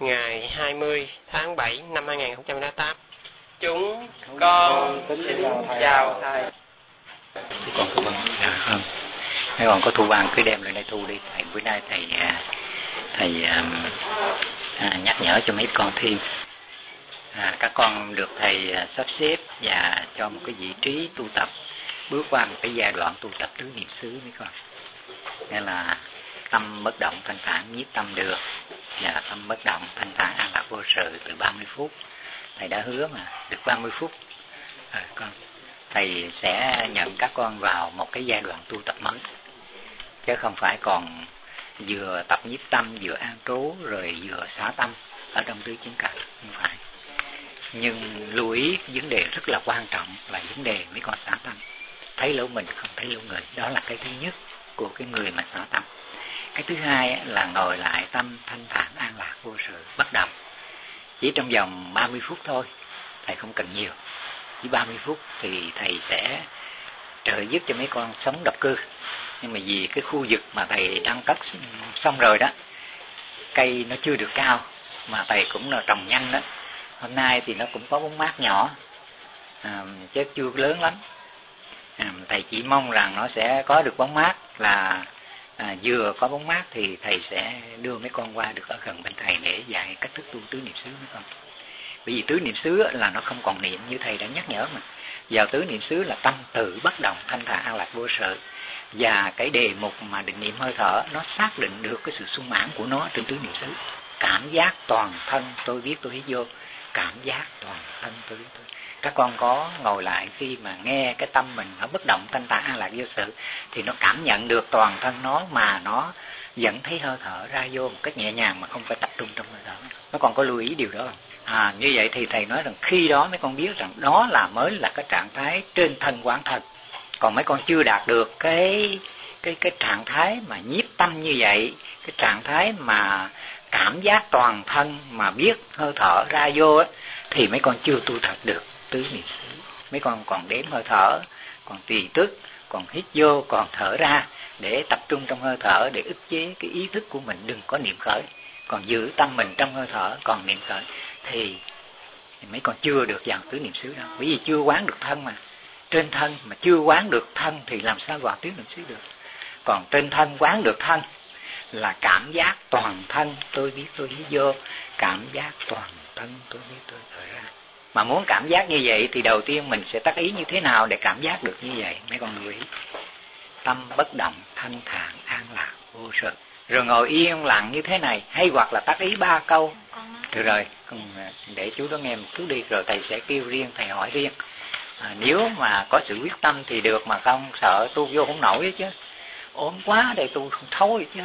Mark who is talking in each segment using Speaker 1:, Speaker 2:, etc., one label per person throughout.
Speaker 1: ngày 20 tháng 7 năm 2008. Chúng con kính chào thầy.
Speaker 2: Còn thu bằng không? Nếu còn có thu bằng cứ đem lên đây thu đi. Thầy bữa nay thầy nhắc nhở cho mấy con thêm. Các con được thầy sắp xếp và cho một cái vị trí tu tập, bước qua một cái giai đoạn tu tập tứ niệm xứ mấy con. Nghĩa là tâm bất động thanh thản nhiếp tâm được, và tâm bất động thanh thản an lạc vô sự từ 30 phút. Thầy đã hứa mà, được 30 phút. Con thầy sẽ nhận các con vào một cái giai đoạn tu tập mới, chứ không phải còn vừa tập nhiếp tâm, vừa an trú, rồi vừa xả tâm ở trong tứ chứng cảnh, không phải. Nhưng lưu ý vấn đề rất là quan trọng là vấn đề mấy con xả tâm, thấy lỗ mình không thấy lỗ người. Đó là cái thứ nhất của cái người mà xả tâm. Cái thứ hai là ngồi lại tâm thanh thản an lạc vô sự bất động, chỉ trong vòng 30 phút thôi. Thầy không cần nhiều, chỉ 30 phút thì thầy sẽ trợ giúp cho mấy con sống độc cư. Nhưng mà vì cái khu vực mà thầy đang cất xong rồi đó, cây nó chưa được cao, mà thầy cũng là trồng nhanh đó. Hôm nay thì nó cũng có bóng mát nhỏ, chứ chưa lớn lắm. Thầy chỉ mong rằng nó sẽ có được bóng mát, là vừa có bóng mát thì thầy sẽ đưa mấy con qua được ở gần bên thầy để dạy cách thức tu tứ niệm xứ mấy con. Bởi vì tứ niệm xứ là nó không còn niệm như thầy đã nhắc nhở mình. Vào tứ niệm xứ là tâm tự bất động thanh thản an lạc vô sự, và cái đề mục mà định niệm hơi thở nó xác định được cái sự sung mãn của nó trên tứ niệm xứ. Cảm giác toàn thân tôi biết tôi hít vô, cảm giác toàn thân tôi biết tôi. Các con có ngồi lại khi mà nghe cái tâm mình nó bất động thanh thản an lạc vô sự thì nó cảm nhận được toàn thân nó, mà nó vẫn thấy hơi thở ra vô một cách nhẹ nhàng mà không phải tập trung trong hơi thở. Nó còn có lưu ý điều đó không? Như vậy thì thầy nói rằng khi đó mấy con biết rằng đó mới là cái trạng thái trên thân quán thân. Còn mấy con chưa đạt được cái trạng thái mà nhiếp tâm như vậy, cái trạng thái mà cảm giác toàn thân mà biết hơi thở ra vô ấy, thì mấy con chưa tu tập được tứ niệm xứ. Mấy con còn đếm hơi thở, còn tùy tức, còn hít vô, còn thở ra, để tập trung trong hơi thở, để ức chế cái ý thức của mình đừng có niệm khởi. Còn giữ tâm mình trong hơi thở, còn niệm khởi thì mấy con chưa được vào tứ niệm xứ đâu. Bởi vì chưa quán được thân mà. Trên thân mà chưa quán được thân thì làm sao vào tứ niệm xứ được. Còn trên thân quán được thân là cảm giác toàn thân tôi biết tôi hít vô, cảm giác toàn thân tôi biết tôi thở ra. Mà muốn cảm giác như vậy thì đầu tiên mình sẽ tác ý như thế nào để cảm giác được như vậy? Mấy con lưu ý. Tâm bất động thanh thản an lạc vô sự. Rồi ngồi yên lặng như thế này, hay hoặc là tác ý 3 câu. Được rồi, để chú đó nghe một chút đi, rồi thầy sẽ kêu riêng, thầy hỏi riêng. Nếu mà có sự quyết tâm thì được, mà không sợ tu vô không nổi chứ. Ốm quá đây tu không thối chứ.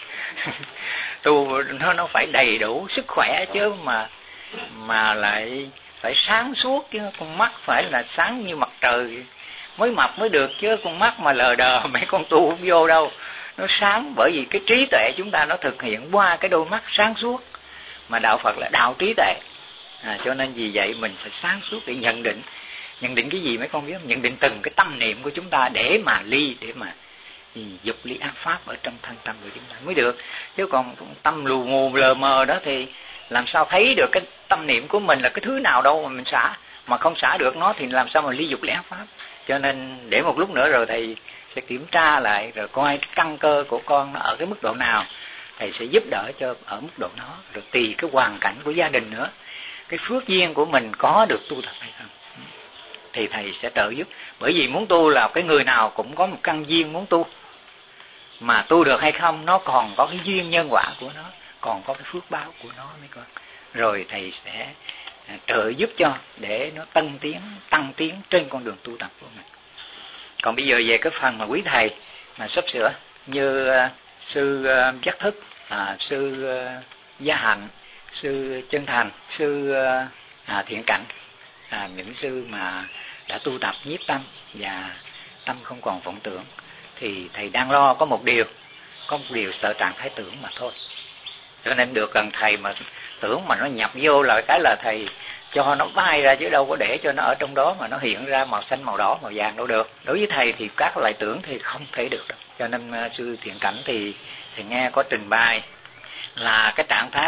Speaker 2: Tu nó phải đầy đủ sức khỏe chứ, mà lại phải sáng suốt chứ. Con mắt phải là sáng như mặt trời mới mập mới được, chứ con mắt mà lờ đờ mấy con tu không vô đâu. Nó sáng bởi vì cái trí tuệ chúng ta nó thực hiện qua cái đôi mắt sáng suốt, mà đạo Phật là đạo trí tuệ. Cho nên vì vậy mình phải sáng suốt để nhận định cái gì mấy con biết không? Nhận định từng cái tâm niệm của chúng ta để mà dục ly ác pháp ở trong thân tâm của chúng ta mới được. Chứ còn tâm lù mù lờ mờ đó thì làm sao thấy được cái tâm niệm của mình là cái thứ nào đâu mà mình xả. Mà không xả được nó thì làm sao mà ly dục ly ác pháp. Cho nên để một lúc nữa rồi thầy sẽ kiểm tra lại, rồi coi cái căn cơ của con nó ở cái mức độ nào, thầy sẽ giúp đỡ cho ở mức độ đó. Rồi tùy cái hoàn cảnh của gia đình nữa, cái phước duyên của mình có được tu tập hay không, thì thầy sẽ trợ giúp. Bởi vì muốn tu là cái người nào cũng có một căn duyên muốn tu, mà tu được hay không nó còn có cái duyên nhân quả của nó, còn có cái phước báo của nó mấy con. Rồi thầy sẽ trợ giúp cho để nó tăng tiến trên con đường tu tập của mình. Còn bây giờ về cái phần mà quý thầy mà sắp sửa như sư Giác Thức, sư Gia Hạnh, sư Chân Thành, sư Thiện Cảnh, những sư mà đã tu tập nhiếp tâm và tâm không còn vọng tưởng, thì thầy đang lo có một điều sợ trạng thái tưởng mà thôi. Cho nên được gần thầy mà tưởng mà nó nhập vô là thầy cho nó bay ra, chứ đâu có để cho nó ở trong đó mà nó hiện ra màu xanh, màu đỏ, màu vàng đâu được. Đối với thầy thì các loại tưởng thì không thể được đâu. Cho nên sư Thiện Cảnh thì nghe có trình bày là cái trạng thái mà an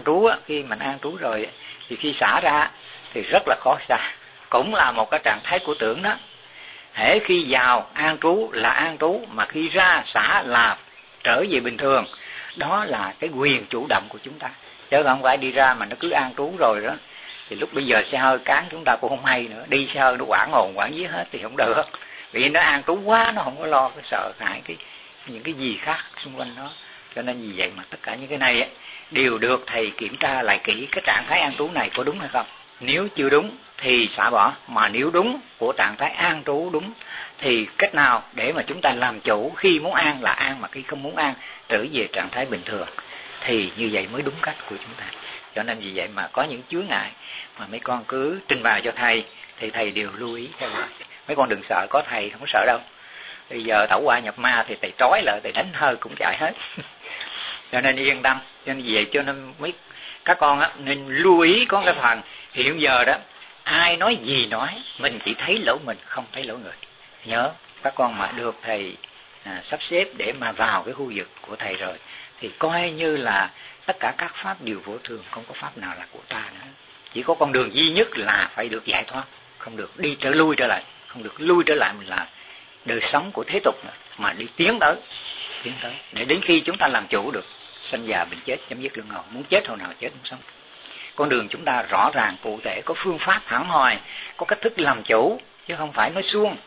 Speaker 2: trú á, khi mình an trú rồi thì khi xả ra thì rất là khó xả, cũng là một cái trạng thái của tưởng đó. Hễ khi vào an trú là an trú, mà khi ra xả là trở về bình thường. Đó là cái quyền chủ động của chúng ta, chứ không phải đi ra mà nó cứ an trú rồi đó thì lúc bây giờ xe hơi cán chúng ta cũng không hay nữa, đi xe hơi nó quảng ồn quảng vía hết thì không được, vì nó an trú quá, nó không có lo cái sợ hãi những cái gì khác xung quanh nó. Cho nên vì vậy mà tất cả những cái này ấy, đều được thầy kiểm tra lại kỹ cái trạng thái an trú này có đúng hay không. Nếu chưa đúng thì xả bỏ, mà nếu đúng của trạng thái an trú đúng thì cách nào để mà chúng ta làm chủ, khi muốn an là an, mà khi không muốn an trở về trạng thái bình thường, thì như vậy mới đúng cách của chúng ta. Cho nên vì vậy mà có những chướng ngại mà mấy con cứ trình bày cho thầy thì thầy đều lưu ý theo dõi. Mấy con đừng sợ, có thầy không có sợ đâu. Bây giờ tẩu hỏa nhập ma thì thầy trói lại, thầy đánh hơi cũng chạy hết. Cho nên yên tâm. Cho nên vì vậy cho nên mấy các con á nên lưu ý có cái phần hiện giờ đó, ai nói gì nói, mình chỉ thấy lỗ mình không thấy lỗ người. Nhớ các con mà được thầy sắp xếp để mà vào cái khu vực của thầy rồi thì coi như là tất cả các pháp đều vô thường, không có pháp nào là của ta nữa. Chỉ có con đường duy nhất là phải được giải thoát, không được đi lui trở lại, không được lui trở lại mình là đời sống của thế tục nữa, mà đi tiến tới để đến khi chúng ta làm chủ được sanh già bệnh chết, chấm dứt luân hồi, muốn chết hồi nào chết không sống. Con đường chúng ta rõ ràng cụ thể, có phương pháp hẳn hoi, có cách thức làm chủ, chứ không phải nói suông.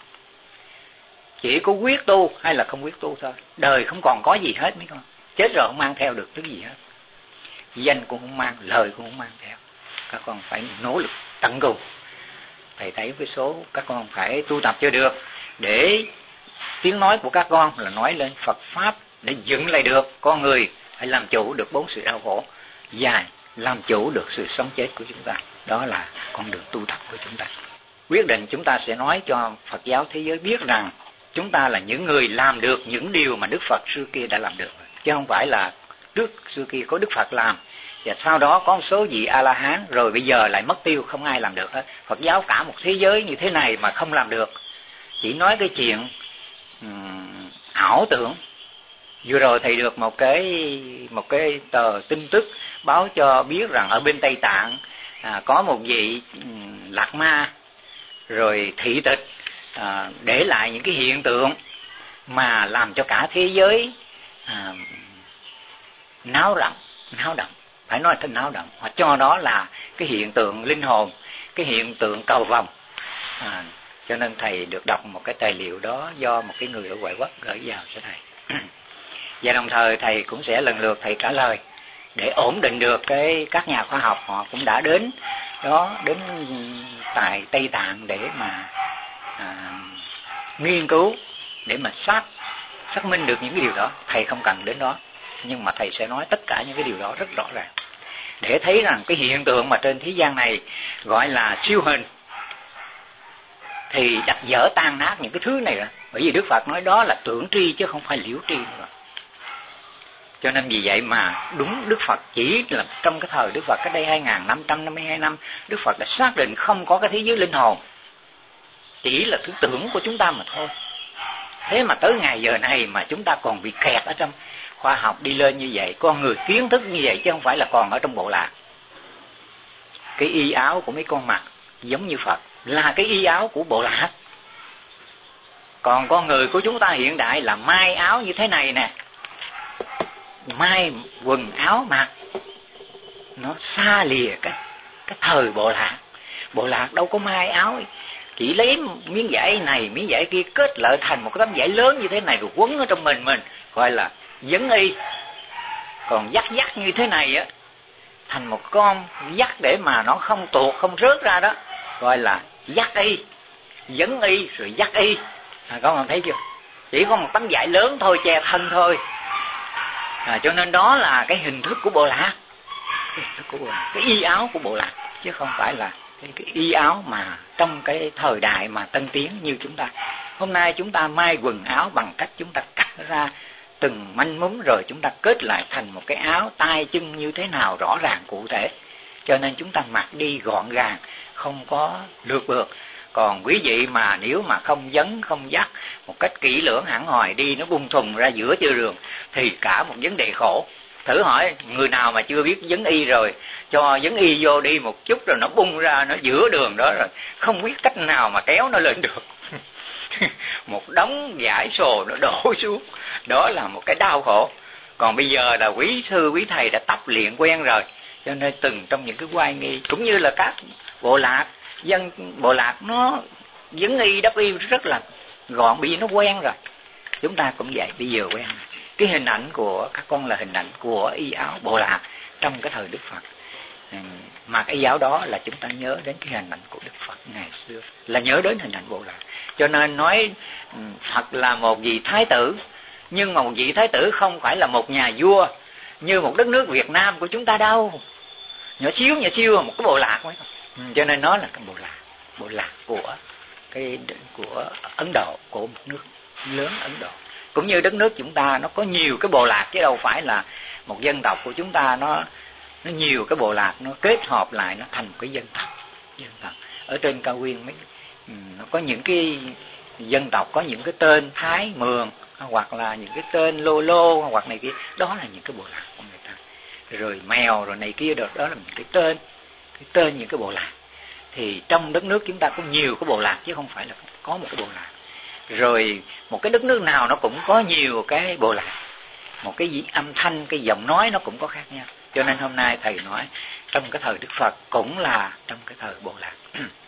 Speaker 2: Chỉ có quyết tu hay là không quyết tu thôi. Đời không còn có gì hết mấy con, chết rồi không mang theo được thứ gì hết, danh cũng không mang, lời cũng không mang theo. Các con phải nỗ lực tận cùng. Thầy thấy với số các con phải tu tập cho được, để tiếng nói của các con là nói lên Phật Pháp, để dựng lại được con người phải làm chủ được 4 sự đau khổ và làm chủ được sự sống chết của chúng ta. Đó là con đường tu tập của chúng ta. Quyết định chúng ta sẽ nói cho Phật giáo thế giới biết rằng chúng ta là những người làm được những điều mà Đức Phật xưa kia đã làm được, chứ không phải là trước xưa kia có Đức Phật làm và sau đó có một số vị A-la-hán rồi bây giờ lại mất tiêu, không ai làm được hết. Phật giáo cả một thế giới như thế này mà không làm được, chỉ nói cái chuyện ảo tưởng. Vừa rồi thầy được một cái tờ tin tức báo cho biết rằng ở bên Tây Tạng có một vị Lạt Ma rồi thị tịch để lại những cái hiện tượng mà làm cho cả thế giới náo động, phải nói thành náo động. Họ cho đó là cái hiện tượng linh hồn, cái hiện tượng cầu vồng. Cho nên thầy được đọc một cái tài liệu đó do một cái người ở ngoại quốc gửi vào cho thầy. Và đồng thời thầy cũng sẽ lần lượt thầy trả lời để ổn định được các nhà khoa học họ cũng đã đến tại Tây Tạng để mà nghiên cứu, để mà xác minh được những cái điều đó. Thầy không cần đến đó, nhưng mà thầy sẽ nói tất cả những cái điều đó rất rõ ràng, để thấy rằng cái hiện tượng mà trên thế gian này gọi là siêu hình thì đập dở tan nát những cái thứ này rồi. Bởi vì Đức Phật nói đó là tưởng tri chứ không phải liễu tri nữa. Cho nên vì vậy mà đúng Đức Phật chỉ là trong cái thời Đức Phật cách đây 2552 năm, Đức Phật đã xác định không có cái thế giới linh hồn, chỉ là thứ tưởng của chúng ta mà thôi. Thế mà tới ngày giờ này mà chúng ta còn bị kẹt ở trong khoa học đi lên như vậy, con người kiến thức như vậy chứ không phải là còn ở trong bộ lạc. Cái y áo của mấy con mặc giống như Phật là cái y áo của bộ lạc. Còn con người của chúng ta hiện đại là may áo như thế này nè, may quần áo mặc, nó xa lìa cái thời bộ lạc. Bộ lạc đâu có may áo, chỉ lấy miếng vải này miếng vải kia kết lại thành một cái tấm vải lớn như thế này rồi quấn ở trong mình gọi là vấn y. Còn dắt như thế này á, thành một con dắt để mà nó không tuột không rớt ra đó, gọi là dắt y, vấn y rồi dắt y. Các bạn thấy chưa? Chỉ có một tấm vải lớn thôi, che thân thôi. Cho nên đó là cái hình thức của bộ lạc, cái y áo của bộ lạc, chứ không phải là cái y áo mà trong cái thời đại mà tân tiến như chúng ta. Hôm nay chúng ta may quần áo bằng cách chúng ta cắt ra từng manh mún rồi chúng ta kết lại thành một cái áo tay chân như thế nào rõ ràng cụ thể, cho nên chúng ta mặc đi gọn gàng, không có lược bược. Còn quý vị mà nếu mà không vấn không dắt một cách kỹ lưỡng hẳn hoi đi, nó bung thùng ra giữa đường thì cả một vấn đề khổ. Thử hỏi người nào mà chưa biết vấn y rồi, cho vấn y vô đi một chút rồi nó bung ra, nó giữa đường đó rồi, không biết cách nào mà kéo nó lên được. Một đống vải sồ nó đổ xuống, đó là một cái đau khổ. Còn bây giờ là quý sư quý thầy đã tập luyện quen rồi, cho nên từng trong những cái oai nghi, cũng như là các bộ lạc, dân bộ lạc nó vấn y đắp y rất là gọn, bởi vì nó quen rồi. Chúng ta cũng vậy, bây giờ quen rồi. Cái hình ảnh của các con là hình ảnh của y áo bộ lạc trong cái thời Đức Phật. Mặc y áo đó là chúng ta nhớ đến cái hình ảnh của Đức Phật ngày xưa, là nhớ đến hình ảnh bộ lạc. Cho nên nói Phật là một vị thái tử, nhưng mà một vị thái tử không phải là một nhà vua như một đất nước Việt Nam của chúng ta đâu. Nhỏ xíu một cái bộ lạc ấy. Cho nên nó là cái bộ lạc của Ấn Độ, của một nước lớn Ấn Độ. Cũng như đất nước chúng ta nó có nhiều cái bộ lạc, chứ đâu phải là một dân tộc của chúng ta nó nhiều cái bộ lạc nó kết hợp lại nó thành một cái dân tộc. Ở trên cao nguyên nó có những cái dân tộc có những cái tên Thái, Mường, hoặc là những cái tên Lô Lô hoặc này kia, đó là những cái bộ lạc của người ta. Rồi mèo rồi này kia, đó là những cái tên những cái bộ lạc. Thì trong đất nước chúng ta có nhiều cái bộ lạc chứ không phải là có một cái bộ lạc. Rồi một cái đất nước nào nó cũng có nhiều cái bộ lạc, một cái âm thanh, cái giọng nói nó cũng có khác nhau. Cho nên hôm nay thầy nói trong cái thời Đức Phật cũng là trong cái thời bộ lạc.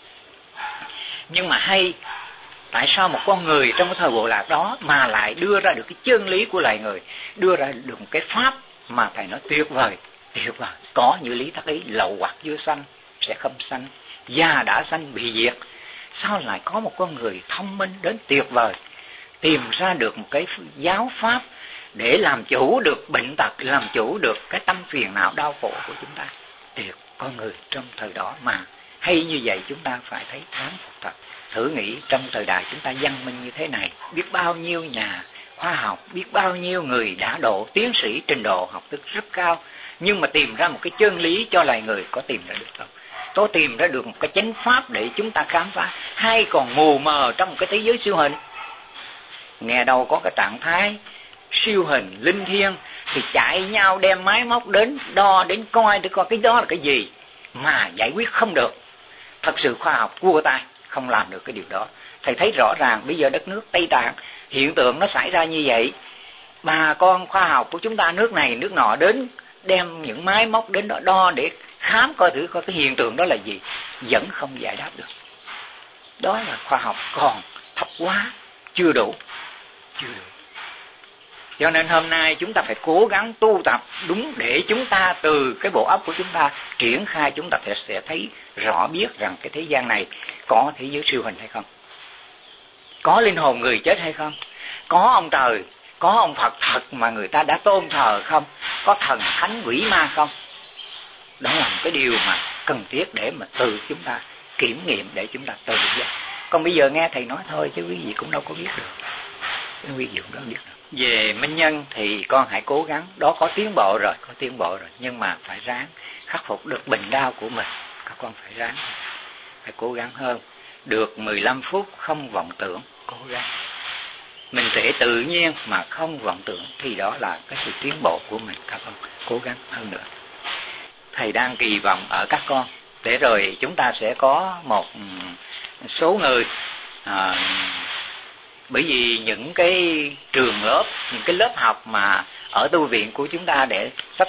Speaker 2: Nhưng mà hay, tại sao một con người trong cái thời bộ lạc đó mà lại đưa ra được cái chân lý của loài người, đưa ra được một cái pháp mà thầy nói tuyệt vời. Có như lý thắc ý, lậu hoặc chưa sanh sẽ không sanh, già đã sanh bị diệt. Sao lại có một con người thông minh đến tuyệt vời, tìm ra được một cái giáo pháp để làm chủ được bệnh tật, làm chủ được cái tâm phiền não đau khổ của chúng ta. Tuyệt, con người trong thời đó mà hay như vậy, chúng ta phải thấy thán phục thật. Thử nghĩ trong thời đại chúng ta văn minh như thế này, biết bao nhiêu nhà khoa học, biết bao nhiêu người đã độ tiến sĩ, trình độ học thức rất cao, nhưng mà tìm ra một cái chân lý cho loài người có tìm ra được không? Có tìm ra được một cái chánh pháp để chúng ta khám phá, hay còn mù mờ trong một cái thế giới siêu hình? Nghe đâu có cái trạng thái siêu hình linh thiêng thì chạy nhau đem máy móc đến đo, đến coi để coi cái đó là cái gì, mà giải quyết không được. Thật sự khoa học cua tay không làm được cái điều đó. Thầy thấy rõ ràng bây giờ đất nước Tây Tạng hiện tượng nó xảy ra như vậy, bà con khoa học của chúng ta nước này nước nọ đến đem những máy móc đến đó đo để khám coi thử coi cái hiện tượng đó là gì, vẫn không giải đáp được. Đó là khoa học còn thấp quá, chưa đủ. Cho nên hôm nay chúng ta phải cố gắng tu tập đúng, để chúng ta từ cái bộ óc của chúng ta triển khai, chúng ta sẽ thấy rõ biết rằng cái thế gian này có thế giới siêu hình hay không, có linh hồn người chết hay không, có ông trời, có ông Phật thật mà người ta đã tôn thờ không, có thần thánh quỷ ma không. Đó là một cái điều mà cần thiết để mà từ chúng ta kiểm nghiệm, để chúng ta tự giác. Còn bây giờ nghe thầy nói thôi chứ quý vị cũng đâu có biết được. Quý vị cũng đâu biết được. Về minh nhân thì con hãy cố gắng, đó có tiến bộ rồi, nhưng mà phải ráng khắc phục được bệnh đau của mình. Các con phải ráng, phải cố gắng hơn. Được 15 phút không vọng tưởng, cố gắng. Mình thể tự nhiên mà không vọng tưởng thì đó là cái sự tiến bộ của mình. Các con cố gắng hơn nữa. Thầy đang kỳ vọng ở các con, để rồi chúng ta sẽ có một số người, bởi vì những cái trường lớp, những cái lớp học mà ở tu viện của chúng ta để sắp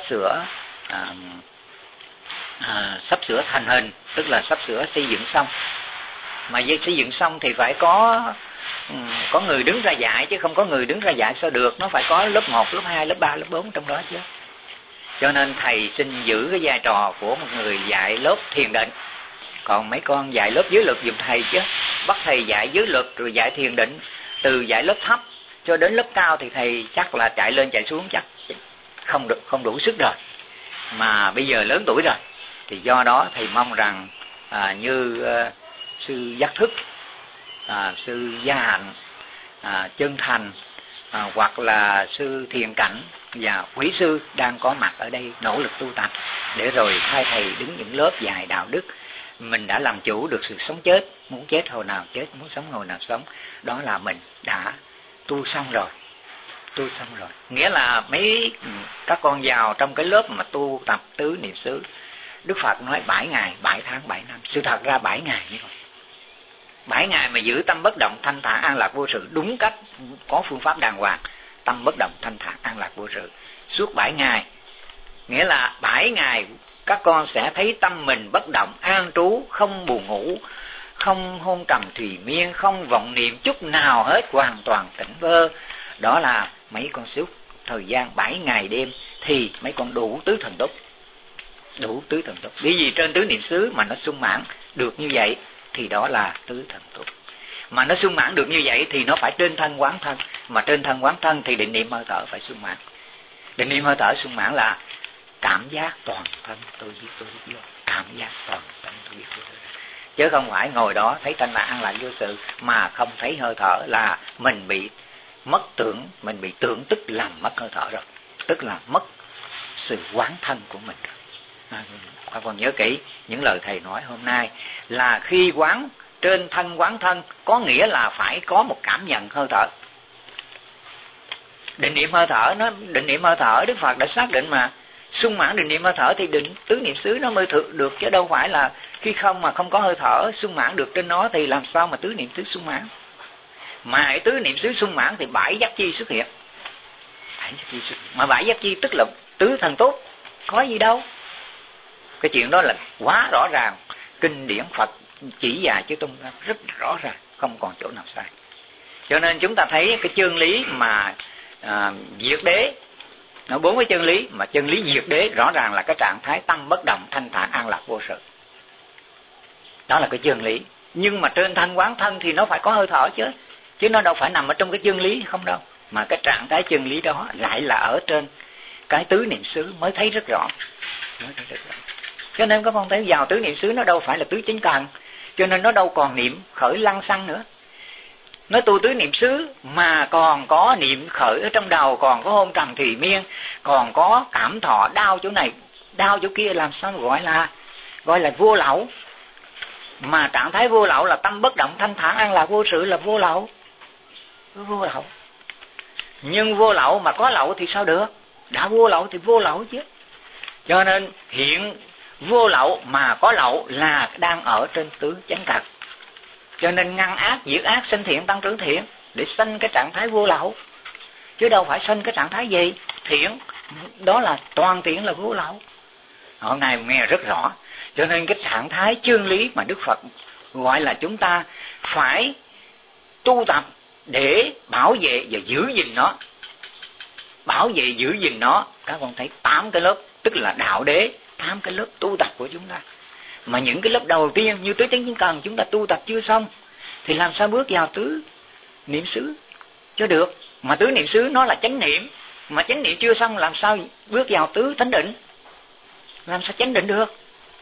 Speaker 2: sửa thành hình, tức là sắp sửa xây dựng xong. Mà xây dựng xong thì phải có người đứng ra dạy, chứ không có người đứng ra dạy sao được. Nó phải có lớp 1, lớp 2, lớp 3, lớp 4 trong đó chứ. Cho nên thầy xin giữ cái vai trò của một người dạy lớp thiền định. Còn mấy con dạy lớp giới luật giùm thầy chứ. Bắt thầy dạy giới luật rồi dạy thiền định, từ dạy lớp thấp cho đến lớp cao thì thầy chắc là chạy lên chạy xuống chắc không đủ sức rồi. Mà bây giờ lớn tuổi rồi, thì do đó thầy mong rằng như sư Giác Thức, sư Gia Hạnh, Chân Thành, hoặc là sư Thiền Cảnh và quý sư đang có mặt ở đây nỗ lực tu tập, để rồi hai thầy đứng những lớp dạy đạo đức. Mình đã làm chủ được sự sống chết, muốn chết hồi nào chết, muốn sống hồi nào sống. Đó là mình đã tu xong rồi. tu xong rồi. Nghĩa là mấy các con vào trong cái lớp mà tu tập tứ niệm xứ, Đức Phật nói 7 ngày, 7 tháng, 7 năm. Sự thật ra 7 ngày như vậy. 7 ngày mà giữ tâm bất động thanh thản an lạc vô sự đúng cách, có phương pháp đàng hoàng, tâm bất động thanh thản an lạc vô sự suốt 7 ngày. Nghĩa là 7 ngày các con sẽ thấy tâm mình bất động, an trú, không buồn ngủ, không hôn trầm thùy miên, không vọng niệm chút nào hết, hoàn toàn tỉnh bơ. Đó là mấy con suốt thời gian 7 ngày đêm thì mấy con đủ tứ thần túc. Đủ tứ thần túc. Bởi vì trên tứ niệm xứ mà nó sung mãn được như vậy thì đó là tứ thần túc. Mà nó sung mãn được như vậy thì nó phải trên thân quán thân, mà trên thân quán thân thì định niệm hơi thở phải sung mãn. Định niệm hơi thở sung mãn là cảm giác toàn thân tôi biết vô, cảm giác toàn thân tôi biết vô, chứ không phải ngồi đó thấy thanh lạc an lạc vô sự mà không thấy hơi thở là mình bị mất tưởng, mình bị tưởng tức làm mất hơi thở rồi, tức là mất sự quán thân của mình. Các con nhớ kỹ những lời thầy nói hôm nay là khi quán trên thân quán thân có nghĩa là phải có một cảm nhận hơi thở. Định niệm hơi thở, nó định niệm hơi thở Đức Phật đã xác định mà sung mãn định niệm hơi thở thì định tứ niệm xứ nó mới thực được, chứ đâu phải là khi không mà không có hơi thở sung mãn được trên nó thì làm sao mà tứ niệm xứ sung mãn. Mà hãy tứ niệm xứ sung mãn thì 7 giác chi xuất hiện. 7 giác chi xuất hiện. Mà 7 giác chi tức là tứ thần tốt, có gì đâu. Cái chuyện đó là quá rõ ràng, kinh điển Phật chỉ dạy chứ tung rất rõ ràng, không còn chỗ nào sai. Cho nên chúng ta thấy cái chân lý mà diệt đế, nó 4 cái chân lý, mà chân lý diệt đế rõ ràng là cái trạng thái tâm bất động thanh thản an lạc vô sự. Đó là cái chân lý. Nhưng mà trên thân quán thân thì nó phải có hơi thở chứ nó đâu phải nằm ở trong cái chân lý không đâu. Mà cái trạng thái chân lý đó lại là ở trên cái tứ niệm xứ mới thấy rất rõ. Cho nên các con thấy vào tứ niệm xứ nó đâu phải là tứ chánh cần, cho nên nó đâu còn niệm khởi lăng xăng nữa. Nó tu tứ niệm xứ mà còn có niệm khởi ở trong đầu, còn có hôn trầm thùy miên, còn có cảm thọ đau chỗ này đau chỗ kia, làm sao gọi là vô lậu. Mà trạng thái vô lậu là tâm bất động thanh thản an lạc vô sự là vô lậu. Vô lậu. Nhưng vô lậu mà có lậu thì sao được? Đã vô lậu thì vô lậu chứ. Cho nên hiện vô lậu mà có lậu là đang ở trên tứ chánh cần. Cho nên ngăn ác diệt ác, sinh thiện tăng trưởng thiện, để sanh cái trạng thái vô lậu, chứ đâu phải sanh cái trạng thái gì thiện. Đó là toàn thiện là vô lậu. Hôm nay nghe rất rõ. Cho nên cái trạng thái chân lý mà Đức Phật gọi là chúng ta phải tu tập để bảo vệ và giữ gìn nó. Bảo vệ giữ gìn nó. Các con thấy 8 cái lớp, tức là đạo đế, 8 cái lớp tu tập của chúng ta. Mà những cái lớp đầu tiên như tứ chánh cần chúng ta tu tập chưa xong thì làm sao bước vào tứ niệm xứ cho được. Mà tứ niệm xứ nó là chánh niệm, mà chánh niệm chưa xong làm sao bước vào tứ thánh định, làm sao chánh định được.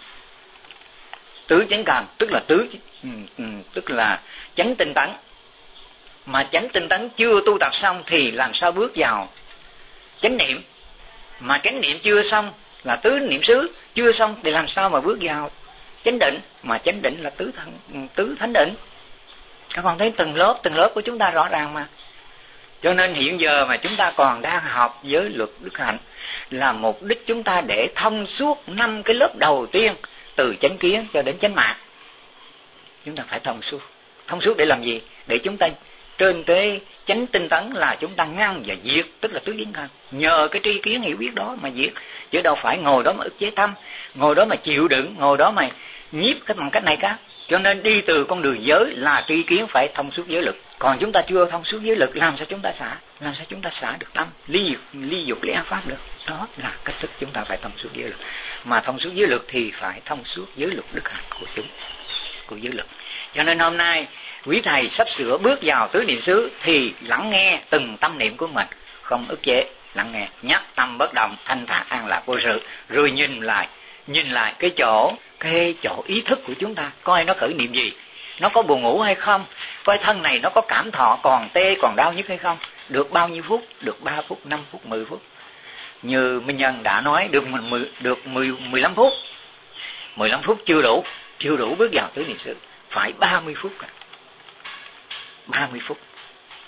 Speaker 2: Tứ chánh cần tức là chánh tinh tấn, mà chánh tinh tấn chưa tu tập xong thì làm sao bước vào chánh niệm. Mà chánh niệm chưa xong là tứ niệm xứ chưa xong thì làm sao mà bước vào chánh định, mà chánh định là tứ thánh định. Các con thấy từng lớp của chúng ta rõ ràng mà. Cho nên hiện giờ mà chúng ta còn đang học giới luật đức hạnh là mục đích chúng ta để thông suốt 5 cái lớp đầu tiên, từ chánh kiến cho đến chánh mạng. Chúng ta phải thông suốt. Thông suốt để làm gì? Để chúng ta trên cái chánh tinh tấn là chúng ta ngăn và diệt, tức là tứ kiến cần. Nhờ cái tri kiến hiểu biết đó mà diệt, chứ đâu phải ngồi đó mà ức chế tâm, ngồi đó mà chịu đựng, ngồi đó mà nhiếp cái bằng cách này cả. Cho nên đi từ con đường giới là tri kiến phải thông suốt giới lực. Còn chúng ta chưa thông suốt giới lực, làm sao chúng ta xả? Làm sao chúng ta xả được tâm, ly dục ly ác pháp được? Đó là cách thức chúng ta phải thông suốt giới lực. Mà thông suốt giới lực thì phải thông suốt giới luật đức hạnh của giới lực. Cho nên hôm nay quý thầy sắp sửa bước vào tứ niệm xứ thì lắng nghe từng tâm niệm của mình, không ức chế, lắng nghe, nhắc tâm bất động, thanh thản an lạc vô sự, rồi nhìn lại cái chỗ ý thức của chúng ta, coi nó khởi niệm gì, nó có buồn ngủ hay không, coi thân này nó có cảm thọ còn tê còn đau nhức hay không, được bao nhiêu phút, được 3 phút, 5 phút, 10 phút. Như Minh Nhân đã nói được 15 phút. 15 phút chưa đủ bước vào tứ niệm xứ, phải 30 phút. 30 phút.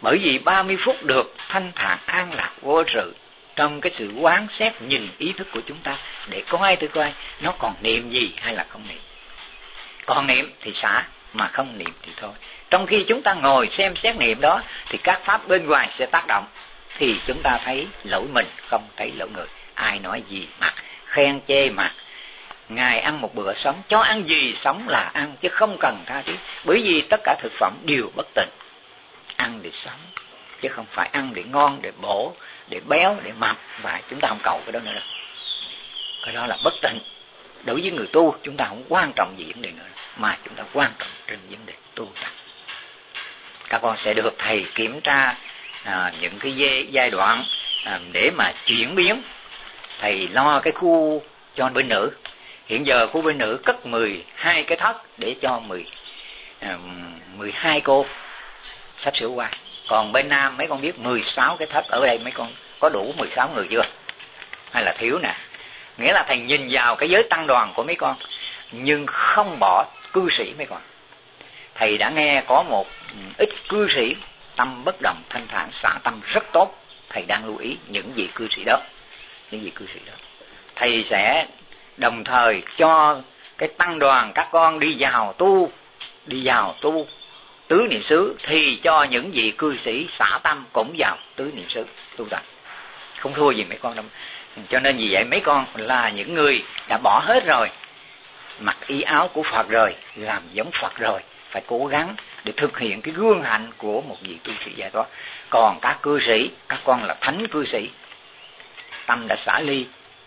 Speaker 2: Bởi vì 30 phút được thanh thản an lạc vô sự, trong cái sự quán xét nhìn ý thức của chúng ta để coi thử coi nó còn niệm gì hay là không niệm. Còn niệm thì xả, mà không niệm thì thôi. Trong khi chúng ta ngồi xem xét niệm đó thì các pháp bên ngoài sẽ tác động, thì chúng ta thấy lỗi mình, không thấy lỗi người. Ai nói gì mặc, khen chê mặc. Ngài ăn một bữa sống, cho ăn gì sống là ăn, chứ không cần tha thứ. Bởi vì tất cả thực phẩm đều bất tịnh. Ăn để sống, chứ không phải ăn để ngon, để bổ, để béo, để mập. Và chúng ta không cầu cái đó nữa đâu. Cái đó là bất tịnh. Đối với người tu, chúng ta không quan trọng gì vấn đề nữa, mà chúng ta quan trọng trên vấn đề tu tập. Các con sẽ được thầy kiểm tra những cái giai đoạn để mà chuyển biến. Thầy lo cái khu cho bên nữ. Hiện giờ khu bên nữ cất 12 cái thất để cho 12 cô sắp sửa qua. Còn bên nam mấy con biết 16 cái thất. Ở đây mấy con có đủ 16 người chưa? Hay là thiếu nè? Nghĩa là thầy nhìn vào cái giới tăng đoàn của mấy con, nhưng không bỏ cư sĩ mấy con. Thầy đã nghe có một ít cư sĩ tâm bất động thanh thản xả tâm rất tốt. Thầy đang lưu ý những vị cư sĩ đó. Thầy sẽ đồng thời cho cái tăng đoàn các con đi vào tu tứ niệm xứ, thì cho những vị cư sĩ xả tâm cũng vào tứ niệm xứ tu tập. Không thua gì mấy con đâu. Cho nên vì vậy mấy con là những người đã bỏ hết rồi, mặc y áo của Phật rồi, làm giống Phật rồi, phải cố gắng để thực hiện cái gương hạnh của một vị tu sĩ giải thoát. Còn các cư sĩ, các con là thánh cư sĩ, tâm đã xả ly.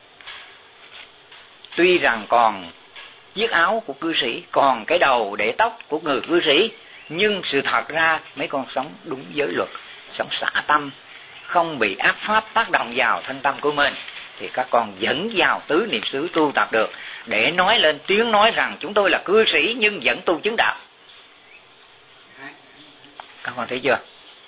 Speaker 2: Tuy rằng còn chiếc áo của cư sĩ, còn cái đầu để tóc của người cư sĩ, nhưng sự thật ra mấy con sống đúng giới luật, sống xả tâm, không bị ác pháp tác động vào thân tâm của mình, thì các con dẫn vào tứ niệm xứ tu tập được, để nói lên tiếng nói rằng chúng tôi là cư sĩ nhưng vẫn tu chứng đạo. Các con thấy chưa?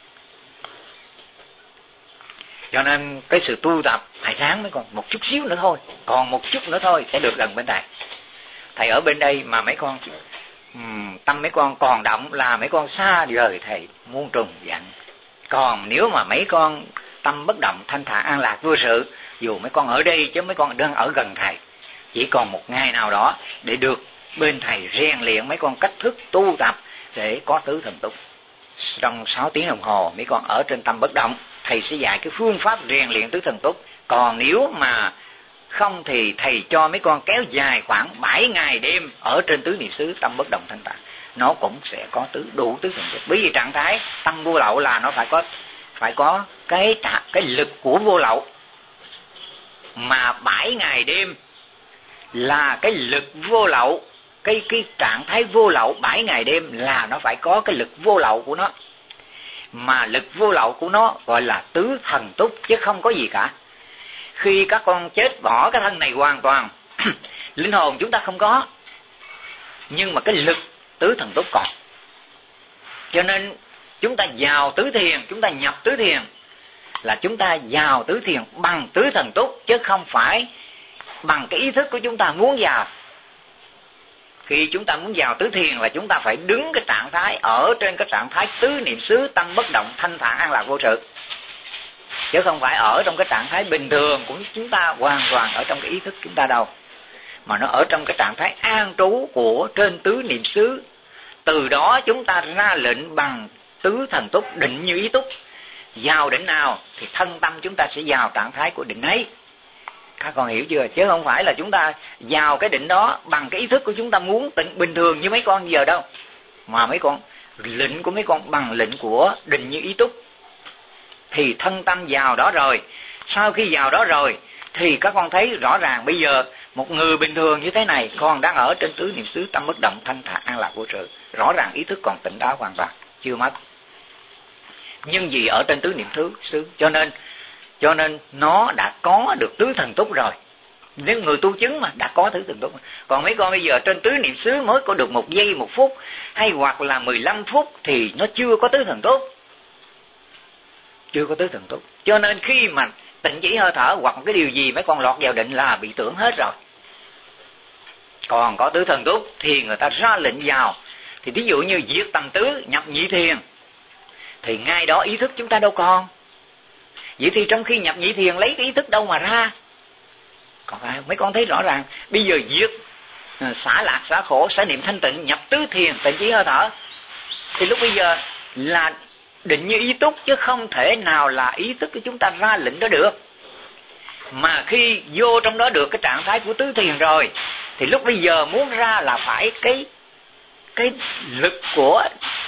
Speaker 2: Cho nên cái sự tu tập phải ráng mấy con, một chút xíu nữa thôi, còn một chút nữa thôi sẽ được gần bên thầy. Thầy ở bên đây mà mấy con tâm mấy con còn động là mấy con xa rời thầy muôn trùng dặn. Còn nếu mà mấy con tâm bất động thanh thản an lạc vô sự, dù mấy con ở đây chứ mấy con đang ở gần thầy, chỉ còn một ngày nào đó để được bên thầy rèn luyện mấy con cách thức tu tập để có tứ thần túc. Trong 6 tiếng đồng hồ mấy con ở trên tâm bất động, thầy sẽ dạy cái phương pháp rèn luyện tứ thần túc. Còn nếu mà không thì thầy cho mấy con kéo dài khoảng 7 ngày đêm ở trên tứ niệm xứ tâm bất động thanh thản, nó cũng sẽ có đủ tứ thần túc. Bởi vì trạng thái tâm vô lậu là nó phải có cái lực của vô lậu, mà 7 ngày đêm là cái lực vô lậu, cái trạng thái vô lậu 7 ngày đêm là nó phải có cái lực vô lậu của nó, mà lực vô lậu của nó gọi là tứ thần túc chứ không có gì cả. Khi các con chết bỏ cái thân này hoàn toàn linh hồn chúng ta không có, nhưng mà cái lực tứ thần túc còn. Cho nên chúng ta vào tứ thiền, chúng ta nhập tứ thiền là chúng ta vào tứ thiền bằng tứ thần túc, chứ không phải bằng cái ý thức của chúng ta muốn vào. Khi chúng ta muốn vào tứ thiền là chúng ta phải đứng cái trạng thái ở trên cái trạng thái tứ niệm xứ tâm bất động thanh thản an lạc vô sự, chứ không phải ở trong cái trạng thái bình thường của chúng ta hoàn toàn ở trong cái ý thức chúng ta đâu, mà nó ở trong cái trạng thái an trú của trên tứ niệm xứ. Từ đó chúng ta ra lệnh bằng tứ thần túc, định như ý túc. Vào định nào thì thân tâm chúng ta sẽ vào trạng thái của định ấy. Các con hiểu chưa? Chứ không phải là chúng ta vào cái định đó bằng cái ý thức của chúng ta muốn tịnh bình thường như mấy con giờ đâu, mà mấy con lệnh của mấy con bằng lệnh của định như ý túc. Thì thân tâm vào đó rồi, sau khi vào đó rồi thì các con thấy rõ ràng bây giờ một người bình thường như thế này con đang ở trên tứ niệm xứ tâm bất động thanh thản an lạc vô sự, rõ ràng ý thức còn tỉnh táo hoàn toàn, chưa mất. Nhưng vì ở trên tứ niệm xứ cho nên nó đã có được tứ thần túc rồi. Nếu người tu chứng mà đã có tứ thần túc. Còn mấy con bây giờ trên tứ niệm xứ mới có được 1 giây 1 phút hay hoặc là 15 phút thì nó chưa có tứ thần túc. Chưa có tứ thần túc. Cho nên khi mà tịnh chỉ hơi thở hoặc cái điều gì mấy con lọt vào định là bị tưởng hết rồi. Còn có tứ thần túc thì người ta ra lệnh vào. Thì ví dụ như diệt tầm tứ nhập nhị thiền thì ngay đó ý thức chúng ta đâu còn. Vậy thì trong khi nhập nhị thiền lấy cái ý thức đâu mà ra? Còn ai mấy con thấy rõ ràng. Bây giờ diệt xả lạc, xả khổ, xả niệm thanh tịnh, nhập tứ thiền, tịnh chỉ hơi thở, thì lúc bây giờ là định như ý túc, chứ không thể nào là ý thức của chúng ta ra lệnh đó được. Mà khi vô trong đó được cái trạng thái của tứ thiền rồi, thì lúc bây giờ muốn ra là phải cái lực của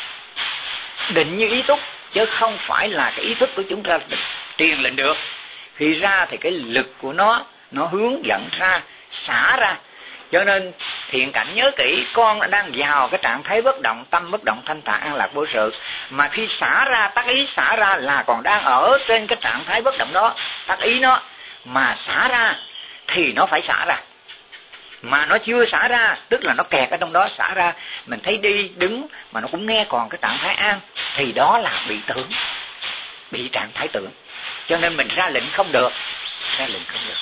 Speaker 2: định như ý túc, chứ không phải là cái ý thức của chúng ta truyền lệnh được. Khi ra thì cái lực của nó hướng dẫn ra, xả ra. Cho nên thiện cảnh nhớ kỹ, con đang vào cái trạng thái bất động, tâm bất động, thanh thản, an lạc, vô sự. Mà khi xả ra, tác ý xả ra là còn đang ở trên cái trạng thái bất động đó, tác ý nó. Mà xả ra thì nó phải xả ra. Mà nó chưa xả ra, tức là nó kẹt ở trong đó, xả ra. Mình thấy đi, đứng mà nó cũng nghe còn cái trạng thái an, thì đó là bị tưởng, bị trạng thái tưởng. Cho nên mình ra lệnh không được, ra lệnh không được.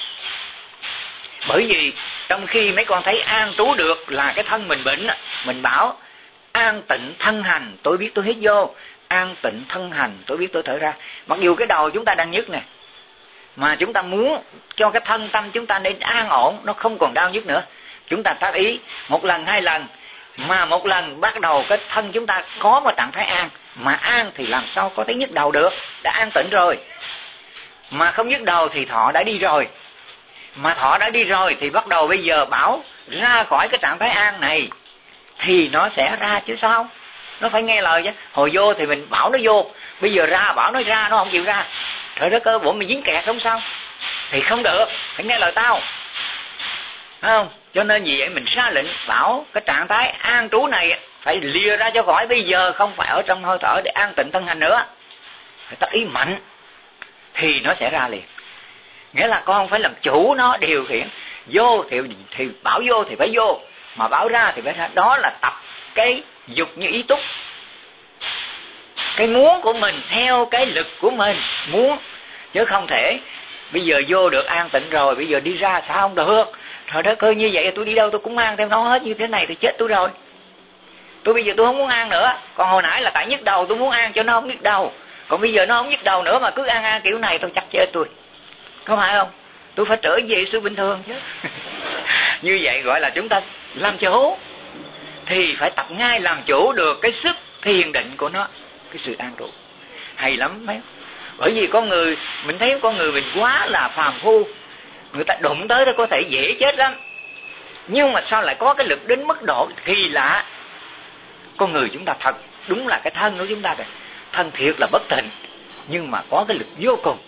Speaker 2: Bởi vì trong khi mấy con thấy an trú được là cái thân mình bệnh, mình bảo an tịnh thân hành, tôi biết tôi hít vô, an tịnh thân hành, tôi biết tôi thở ra. Mặc dù cái đầu chúng ta đang nhức nè, mà chúng ta muốn cho cái thân tâm chúng ta nên an ổn, nó không còn đau nhức nữa, chúng ta tác ý một lần, hai lần, mà một lần bắt đầu cái thân chúng ta có một trạng thái an. Mà an thì làm sao có thấy nhức đầu được, đã an tịnh rồi. Mà không nhức đầu thì thọ đã đi rồi. Mà thọ đã đi rồi thì bắt đầu bây giờ bảo ra khỏi cái trạng thái an này thì nó sẽ ra chứ sao. Nó phải nghe lời chứ. Hồi vô thì mình bảo nó vô, bây giờ ra bảo nó ra, nó không chịu ra. Trời đất ơi, bộ mình dính kẹt không sao? Thì không được, phải nghe lời tao. Thấy không? Cho nên vì vậy mình ra lệnh bảo cái trạng thái an trú này phải lìa ra cho khỏi. Bây giờ không phải ở trong hơi thở để an tịnh thân hành nữa, phải tác ý mạnh thì nó sẽ ra liền. Nghĩa là con phải làm chủ nó, điều khiển. Vô thì bảo vô thì phải vô, mà bảo ra thì phải ra. Đó là tập cái dục như ý túc, cái muốn của mình theo cái lực của mình muốn. Chứ không thể bây giờ vô được an tịnh rồi, bây giờ đi ra sao không được. Trời đất ơi, như vậy tôi đi đâu tôi cũng an theo nó hết. Như thế này thì chết tôi rồi. Tôi bây giờ tôi không muốn an nữa. Còn hồi nãy là tại nhức đầu tôi muốn an cho nó không nhức đầu. Còn bây giờ nó không nhức đầu nữa mà cứ an kiểu này tôi chắc chết tôi. Có phải không? Tôi phải trở về sự bình thường chứ. Như vậy gọi là chúng ta làm chủ. Thì phải tập ngay làm chủ được cái sức thiền định của nó, cái sự an trụ. Hay lắm mấy. Bởi vì con người, mình thấy con người mình quá là phàm phu, người ta đụng tới đó có thể dễ chết lắm. Nhưng mà sao lại có cái lực đến mức độ kỳ lạ. Con người chúng ta thật, đúng là cái thân của chúng ta này, thân thiệt là bất tịnh, nhưng mà có cái lực vô cùng.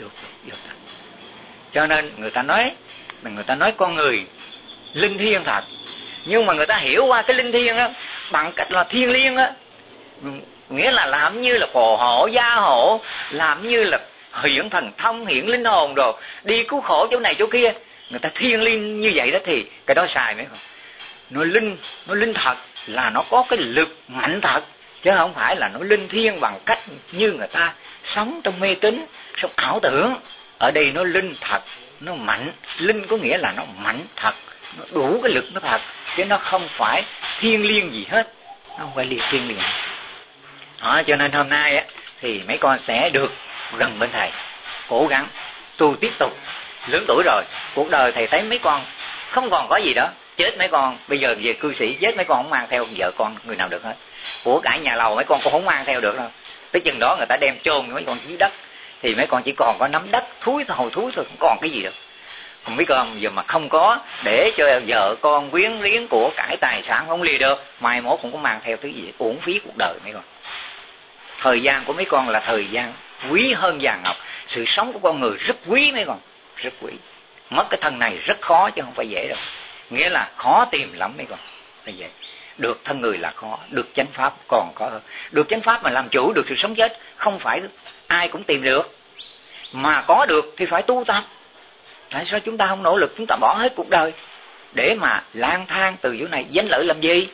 Speaker 2: Cho nên người ta nói con người linh thiêng thật. Nhưng mà người ta hiểu qua cái linh thiêng đó bằng cách là thiêng liêng á, nghĩa là làm như là phù hộ gia hộ, làm như là hiện thần thông, hiện linh hồn rồi đi cứu khổ chỗ này chỗ kia. Người ta thiêng liêng như vậy đó thì cái đó xài mấy không. Nó linh thật là nó có cái lực mạnh thật, chứ không phải là nó linh thiêng bằng cách như người ta sống trong mê tín, sống ảo tưởng. Ở đây nó linh thật, nó mạnh. Linh có nghĩa là nó mạnh thật, nó đủ cái lực nó thật, chứ nó không phải thiêng liêng gì hết. Nó không phải thiêng liêng. Đó, cho nên hôm nay á thì mấy con sẽ được gần bên thầy, cố gắng tu tiếp tục. Lớn tuổi rồi, cuộc đời thầy thấy mấy con không còn có gì đó. Chết mấy con bây giờ về cư sĩ, chết mấy con không mang theo vợ con người nào được hết. Của cải nhà lầu mấy con cũng không mang theo được đâu. Tới chừng đó người ta đem chôn mấy con dưới đất thì mấy con chỉ còn có nắm đất thúi thôi, không còn cái gì được. Còn mấy con giờ mà không có để cho vợ con quyến liếng của cải tài sản không lìa được, mai mốt cũng có mang theo thứ gì, uổng phí cuộc đời mấy con. Thời gian của mấy con là thời gian quý hơn vàng ngọc. Sự sống của con người rất quý mấy con, rất quý. Mất cái thân này rất khó chứ không phải dễ đâu. Nghĩa là khó tìm lắm mấy con. Là vậy. Được thân người là khó, được chánh pháp còn khó hơn. Được chánh pháp mà làm chủ được sự sống chết không phải ai cũng tìm được. Mà có được thì phải tu tập. Tại sao chúng ta không nỗ lực, chúng ta bỏ hết cuộc đời để mà lang thang từ chỗ này danh lợi làm gì?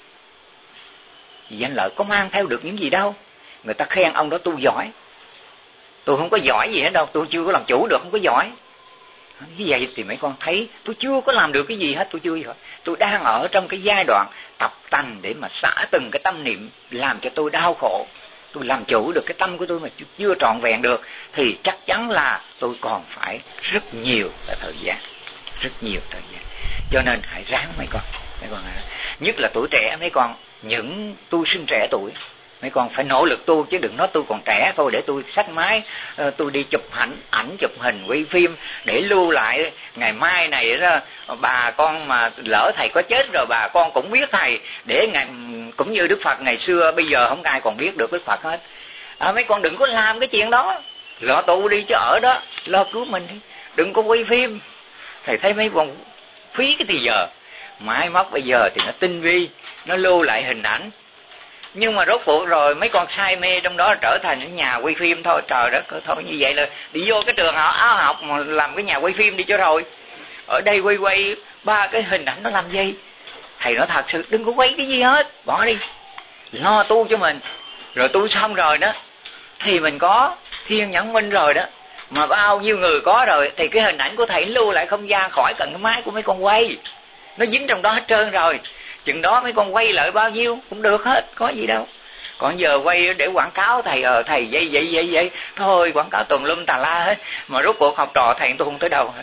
Speaker 2: Danh lợi có mang theo được những gì đâu. Người ta khen ông đó tu giỏi, tôi không có giỏi gì hết đâu, tôi chưa có làm chủ được, không có giỏi. Như vậy thì mấy con thấy tôi chưa có làm được cái gì hết, tôi chưa giỏi. Tôi đang ở trong cái giai đoạn tập tành để mà xả từng cái tâm niệm làm cho tôi đau khổ. tôi làm chủ được cái tâm của tôi mà chưa trọn vẹn được, thì chắc chắn là tôi còn phải rất nhiều thời gian, rất nhiều thời gian. Cho nên hãy ráng mấy con nhất là tuổi trẻ mấy con, những tu sinh trẻ tuổi, mấy con phải nỗ lực tu, chứ đừng nói tôi còn trẻ thôi để tôi xách máy tôi đi chụp ảnh chụp hình quay phim để lưu lại ngày mai này đó, bà con mà lỡ thầy có chết rồi bà con cũng biết thầy, để ngày cũng như Đức Phật ngày xưa, bây giờ không ai còn biết được Đức Phật hết. Mấy con đừng có làm cái chuyện đó, lo tu đi chứ ở đó lo cứu mình đi, đừng có quay phim. Thầy thấy mấy con phí cái thì giờ, máy móc bây giờ thì nó tinh vi, nó lưu lại hình ảnh, nhưng mà rốt cuộc rồi mấy con say mê trong đó trở thành nhà quay phim thôi. Trời đất ơi, thôi như vậy là đi vô cái trường áo học mà làm cái nhà quay phim đi cho rồi. Ở đây quay ba cái hình ảnh nó làm gì? Thầy nói thật sự đừng có quay cái gì hết, bỏ đi, lo tu cho mình. Rồi tu xong rồi đó thì mình có thiên nhãn minh rồi đó, mà bao nhiêu người có rồi, thì cái hình ảnh của thầy lưu lại không ra khỏi cần cái máy của mấy con quay, nó dính trong đó hết trơn rồi. Chừng đó mấy con quay lại bao nhiêu cũng được hết, có gì đâu. Còn giờ quay để quảng cáo thầy thầy vậy thôi, quảng cáo tùm lum tà la hết, mà rốt cuộc học trò thầy tôi không tới đâu hết.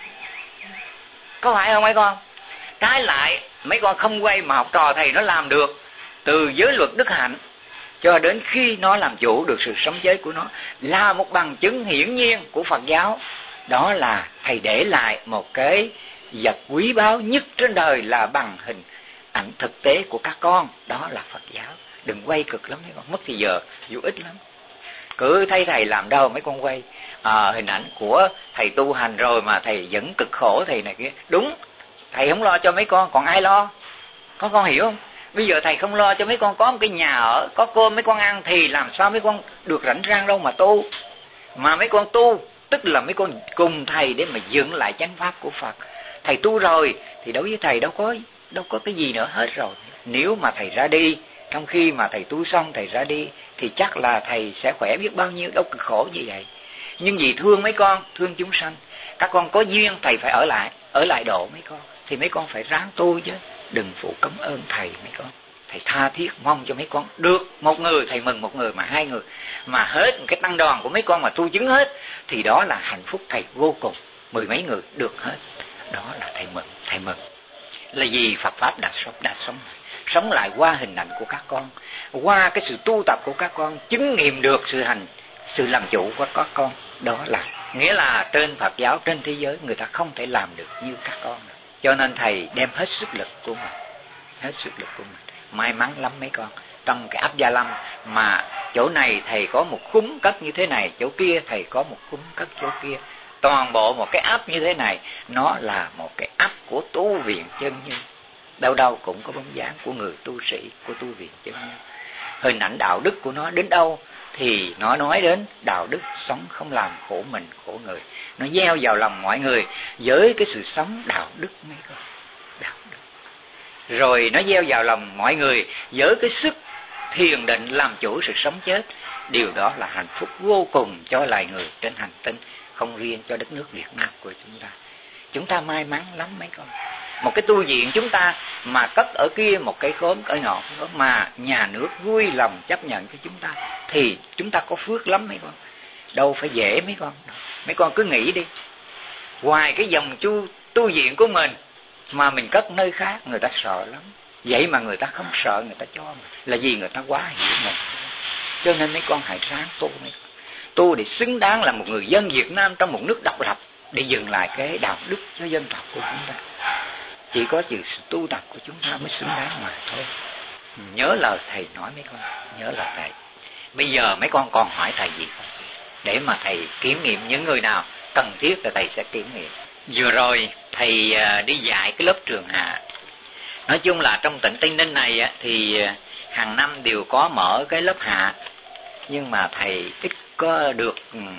Speaker 2: Có phải không mấy con? Trái lại mấy con không quay mà học trò thầy nó làm được, từ giới luật đức hạnh cho đến khi nó làm chủ được sự sống chết của nó, là một bằng chứng hiển nhiên của Phật giáo. Đó là thầy để lại một cái vật quý báu nhất trên đời, là bằng hình ảnh thực tế của các con, đó là Phật giáo. Đừng quay cực lắm mấy con, mất thì giờ vô ích lắm. Cứ thấy thầy làm đâu mấy con quay hình ảnh của thầy tu hành rồi mà thầy vẫn cực khổ thầy này kia. Đúng, thầy không lo cho mấy con, còn ai lo? Con hiểu không? Bây giờ thầy không lo cho mấy con có một cái nhà ở, có cơm mấy con ăn, thì làm sao mấy con được rảnh rang đâu mà tu. Mà mấy con tu tức là mấy con cùng thầy để mà dựng lại chánh pháp của Phật. Thầy tu rồi thì đối với thầy đâu có cái gì nữa hết rồi. Nếu mà thầy ra đi, trong khi mà thầy tu xong thầy ra đi, thì chắc là thầy sẽ khỏe biết bao nhiêu, đâu cực khổ như vậy. Nhưng vì thương mấy con, thương chúng sanh, các con có duyên thầy phải ở lại độ mấy con, thì mấy con phải ráng tu chứ, đừng phụ cấm ơn thầy mấy con. Thầy tha thiết mong cho mấy con được một người thầy mừng, một người mà hai người, mà hết cái tăng đoàn của mấy con mà tu chứng hết, thì đó là hạnh phúc thầy vô cùng. 10 mấy người được hết, đó là thầy mừng. Là vì Phật pháp đã sống lại qua hình ảnh của các con, qua cái sự tu tập của các con, chứng nghiệm được sự làm chủ của các con. Đó là nghĩa là trên Phật giáo, trên thế giới người ta không thể làm được như các con được. Cho nên thầy đem hết sức lực của mình, may mắn lắm mấy con. Trong cái ấp Gia Lâm mà chỗ này thầy có một khúm cất như thế này, chỗ kia thầy có một khúm cất chỗ kia, toàn bộ một cái ấp như thế này, nó là một cái ấp của tu viện Chân Như. Đâu đâu cũng có bóng dáng của người tu sĩ, của tu viện Chân Như. Hình ảnh đạo đức của nó đến đâu thì nó nói đến đạo đức sống không làm khổ mình khổ người. Nó gieo vào lòng mọi người với cái sự sống đạo đức mấy con, đạo đức. Rồi nó gieo vào lòng mọi người với cái sức thiền định làm chủ sự sống chết. Điều đó là hạnh phúc vô cùng cho loài người trên hành tinh, không riêng cho đất nước Việt Nam của chúng ta. Chúng ta may mắn lắm mấy con. Một cái tu viện chúng ta mà cất ở kia một cái khóm ở nọ mà nhà nước vui lòng chấp nhận cho chúng ta, thì chúng ta có phước lắm mấy con. Đâu phải dễ mấy con. Mấy con cứ nghĩ đi, ngoài cái dòng tu viện của mình mà mình cất nơi khác, người ta sợ lắm. Vậy mà người ta không sợ, người ta cho mình, là vì người ta quá hiểu mình. Cho nên mấy con hãy ráng tu, mấy con tu để xứng đáng là một người dân Việt Nam trong một nước độc lập, để dừng lại cái đạo đức cho dân tộc của chúng ta. Chỉ có sự tu tập của chúng ta mới xứng đáng mà thôi. Nhớ lời thầy nói mấy con, nhớ lời thầy. Bây giờ mấy con còn hỏi thầy gì không, để mà thầy kiểm nghiệm những người nào cần thiết thì thầy sẽ kiểm nghiệm. Vừa rồi thầy đi dạy cái lớp trường hạ. Nói chung là trong tỉnh Tây Ninh này thì hàng năm đều có mở cái lớp hạ, nhưng mà thầy ít có được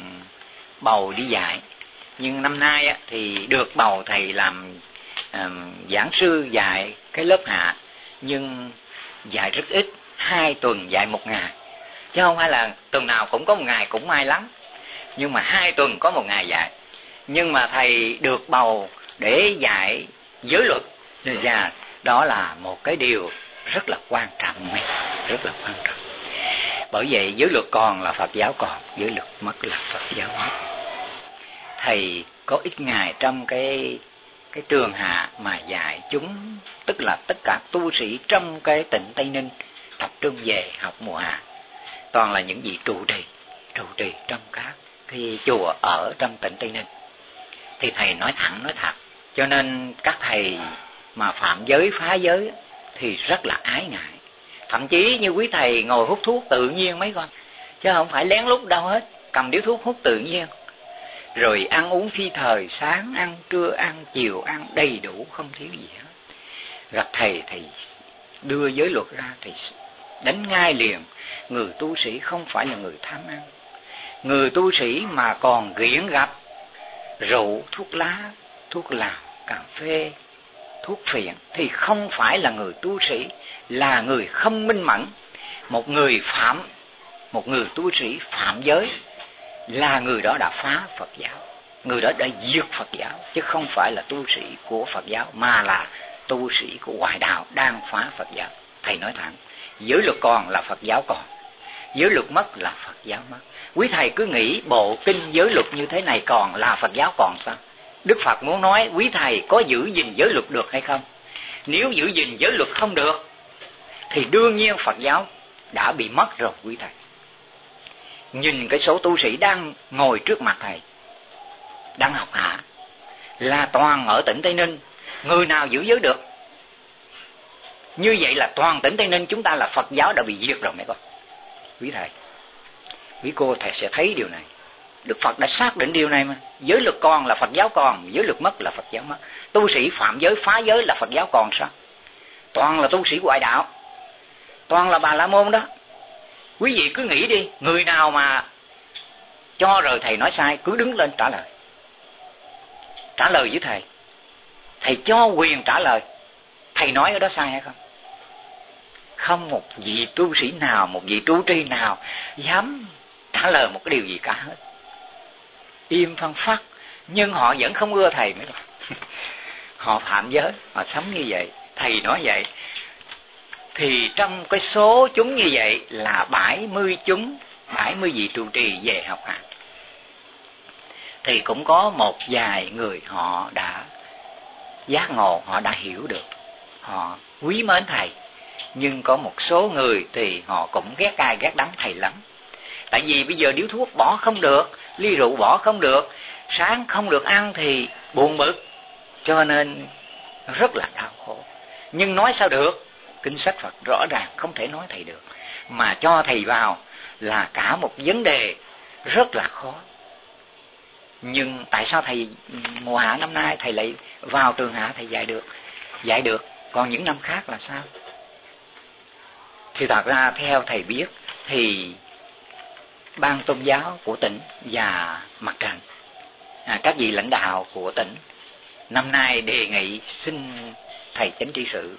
Speaker 2: bầu đi dạy. Nhưng năm nay thì được bầu thầy làm giảng sư dạy cái lớp hạ, nhưng dạy rất ít, 2 tuần dạy 1 ngày, chứ không phải là tuần nào cũng có 1 ngày, cũng may lắm. Nhưng mà 2 tuần có 1 ngày dạy. Nhưng mà thầy được bầu để dạy giới luật, và đó là một cái điều rất là quan trọng, rất là quan trọng. Bởi vậy giới luật còn là Phật giáo còn, giới luật mất là Phật giáo mất. Thầy có ít ngày trong cái trường hạ mà dạy chúng, tức là tất cả tu sĩ trong cái tỉnh Tây Ninh tập trung về học mùa hạ, toàn là những vị trụ trì trong các cái chùa ở trong tỉnh Tây Ninh. Thì thầy nói thẳng nói thật, cho nên các thầy mà phạm giới phá giới thì rất là ái ngại. Thậm chí như quý thầy ngồi hút thuốc tự nhiên mấy con, chứ không phải lén lút đâu hết, cầm điếu thuốc hút tự nhiên. Rồi ăn uống phi thời, sáng ăn, trưa ăn, chiều ăn, đầy đủ không thiếu gì hết. Gặp thầy đưa giới luật ra thì đánh ngay liền. Người tu sĩ không phải là người tham ăn. Người tu sĩ mà còn nghiện gặp rượu, thuốc lá, thuốc lào, cà phê, thuốc phiện thì không phải là người tu sĩ, là người không minh mẫn. Một người tu sĩ phạm giới là người đó đã phá Phật giáo, người đó đã diệt Phật giáo, chứ không phải là tu sĩ của Phật giáo, mà là tu sĩ của ngoại đạo đang phá Phật giáo. Thầy nói thẳng, giới luật còn là Phật giáo còn, giới luật mất là Phật giáo mất. Quý thầy cứ nghĩ bộ kinh giới luật như thế này còn là Phật giáo còn sao? Đức Phật muốn nói quý thầy có giữ gìn giới luật được hay không? Nếu giữ gìn giới luật không được thì đương nhiên Phật giáo đã bị mất rồi quý thầy. Nhìn cái số tu sĩ đang ngồi trước mặt thầy, đang học hạ, là toàn ở tỉnh Tây Ninh, người nào giữ giới được? Như vậy là toàn tỉnh Tây Ninh chúng ta là Phật giáo đã bị diệt rồi mấy con. Quý thầy, quý cô thầy sẽ thấy điều này. Đức Phật đã xác định điều này mà. Giới luật còn là Phật giáo còn, giới luật mất là Phật giáo mất. Tu sĩ phạm giới phá giới là Phật giáo còn sao? Toàn là tu sĩ ngoại đạo, toàn là Bà La Môn đó. Quý vị cứ nghĩ đi, người nào mà cho rồi thầy nói sai cứ đứng lên trả lời. Trả lời với thầy, thầy cho quyền trả lời. Thầy nói ở đó sai hay không? Không một vị tu sĩ nào, một vị tu tri nào dám trả lời một cái điều gì cả hết. Im phăng phắc, nhưng họ vẫn không ưa thầy nữa. Họ phạm giới, họ sống như vậy. Thầy nói vậy thì trong cái số chúng như vậy là 70 chúng, 70 vị trụ trì về học hạ. Thì cũng có một vài người họ đã giác ngộ, họ đã hiểu được, họ quý mến thầy. Nhưng có một số người thì họ cũng ghét cay ghét đắng thầy lắm. Tại vì bây giờ điếu thuốc bỏ không được, ly rượu bỏ không được, sáng không được ăn thì buồn bực, cho nên rất là đau khổ. Nhưng nói sao được, kinh sách Phật rõ ràng không thể nói thầy được, mà cho thầy vào là cả một vấn đề rất là khó. Nhưng tại sao thầy mùa hạ năm nay thầy lại vào trường hạ thầy dạy được, còn những năm khác là sao? Thì thật ra theo thầy biết thì ban tôn giáo của tỉnh và mặt trận, các vị lãnh đạo của tỉnh năm nay đề nghị xin thầy chánh trị sự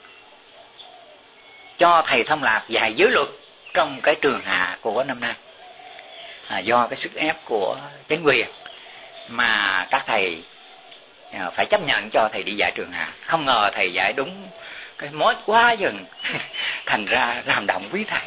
Speaker 2: cho thầy Thông Lạc dạy giới luật trong cái trường hạ của năm nay. Do cái sức ép của chính quyền mà các thầy phải chấp nhận cho thầy đi dạy trường hạ. Không ngờ thầy dạy đúng cái mốt quá dừng thành ra làm động quý thầy.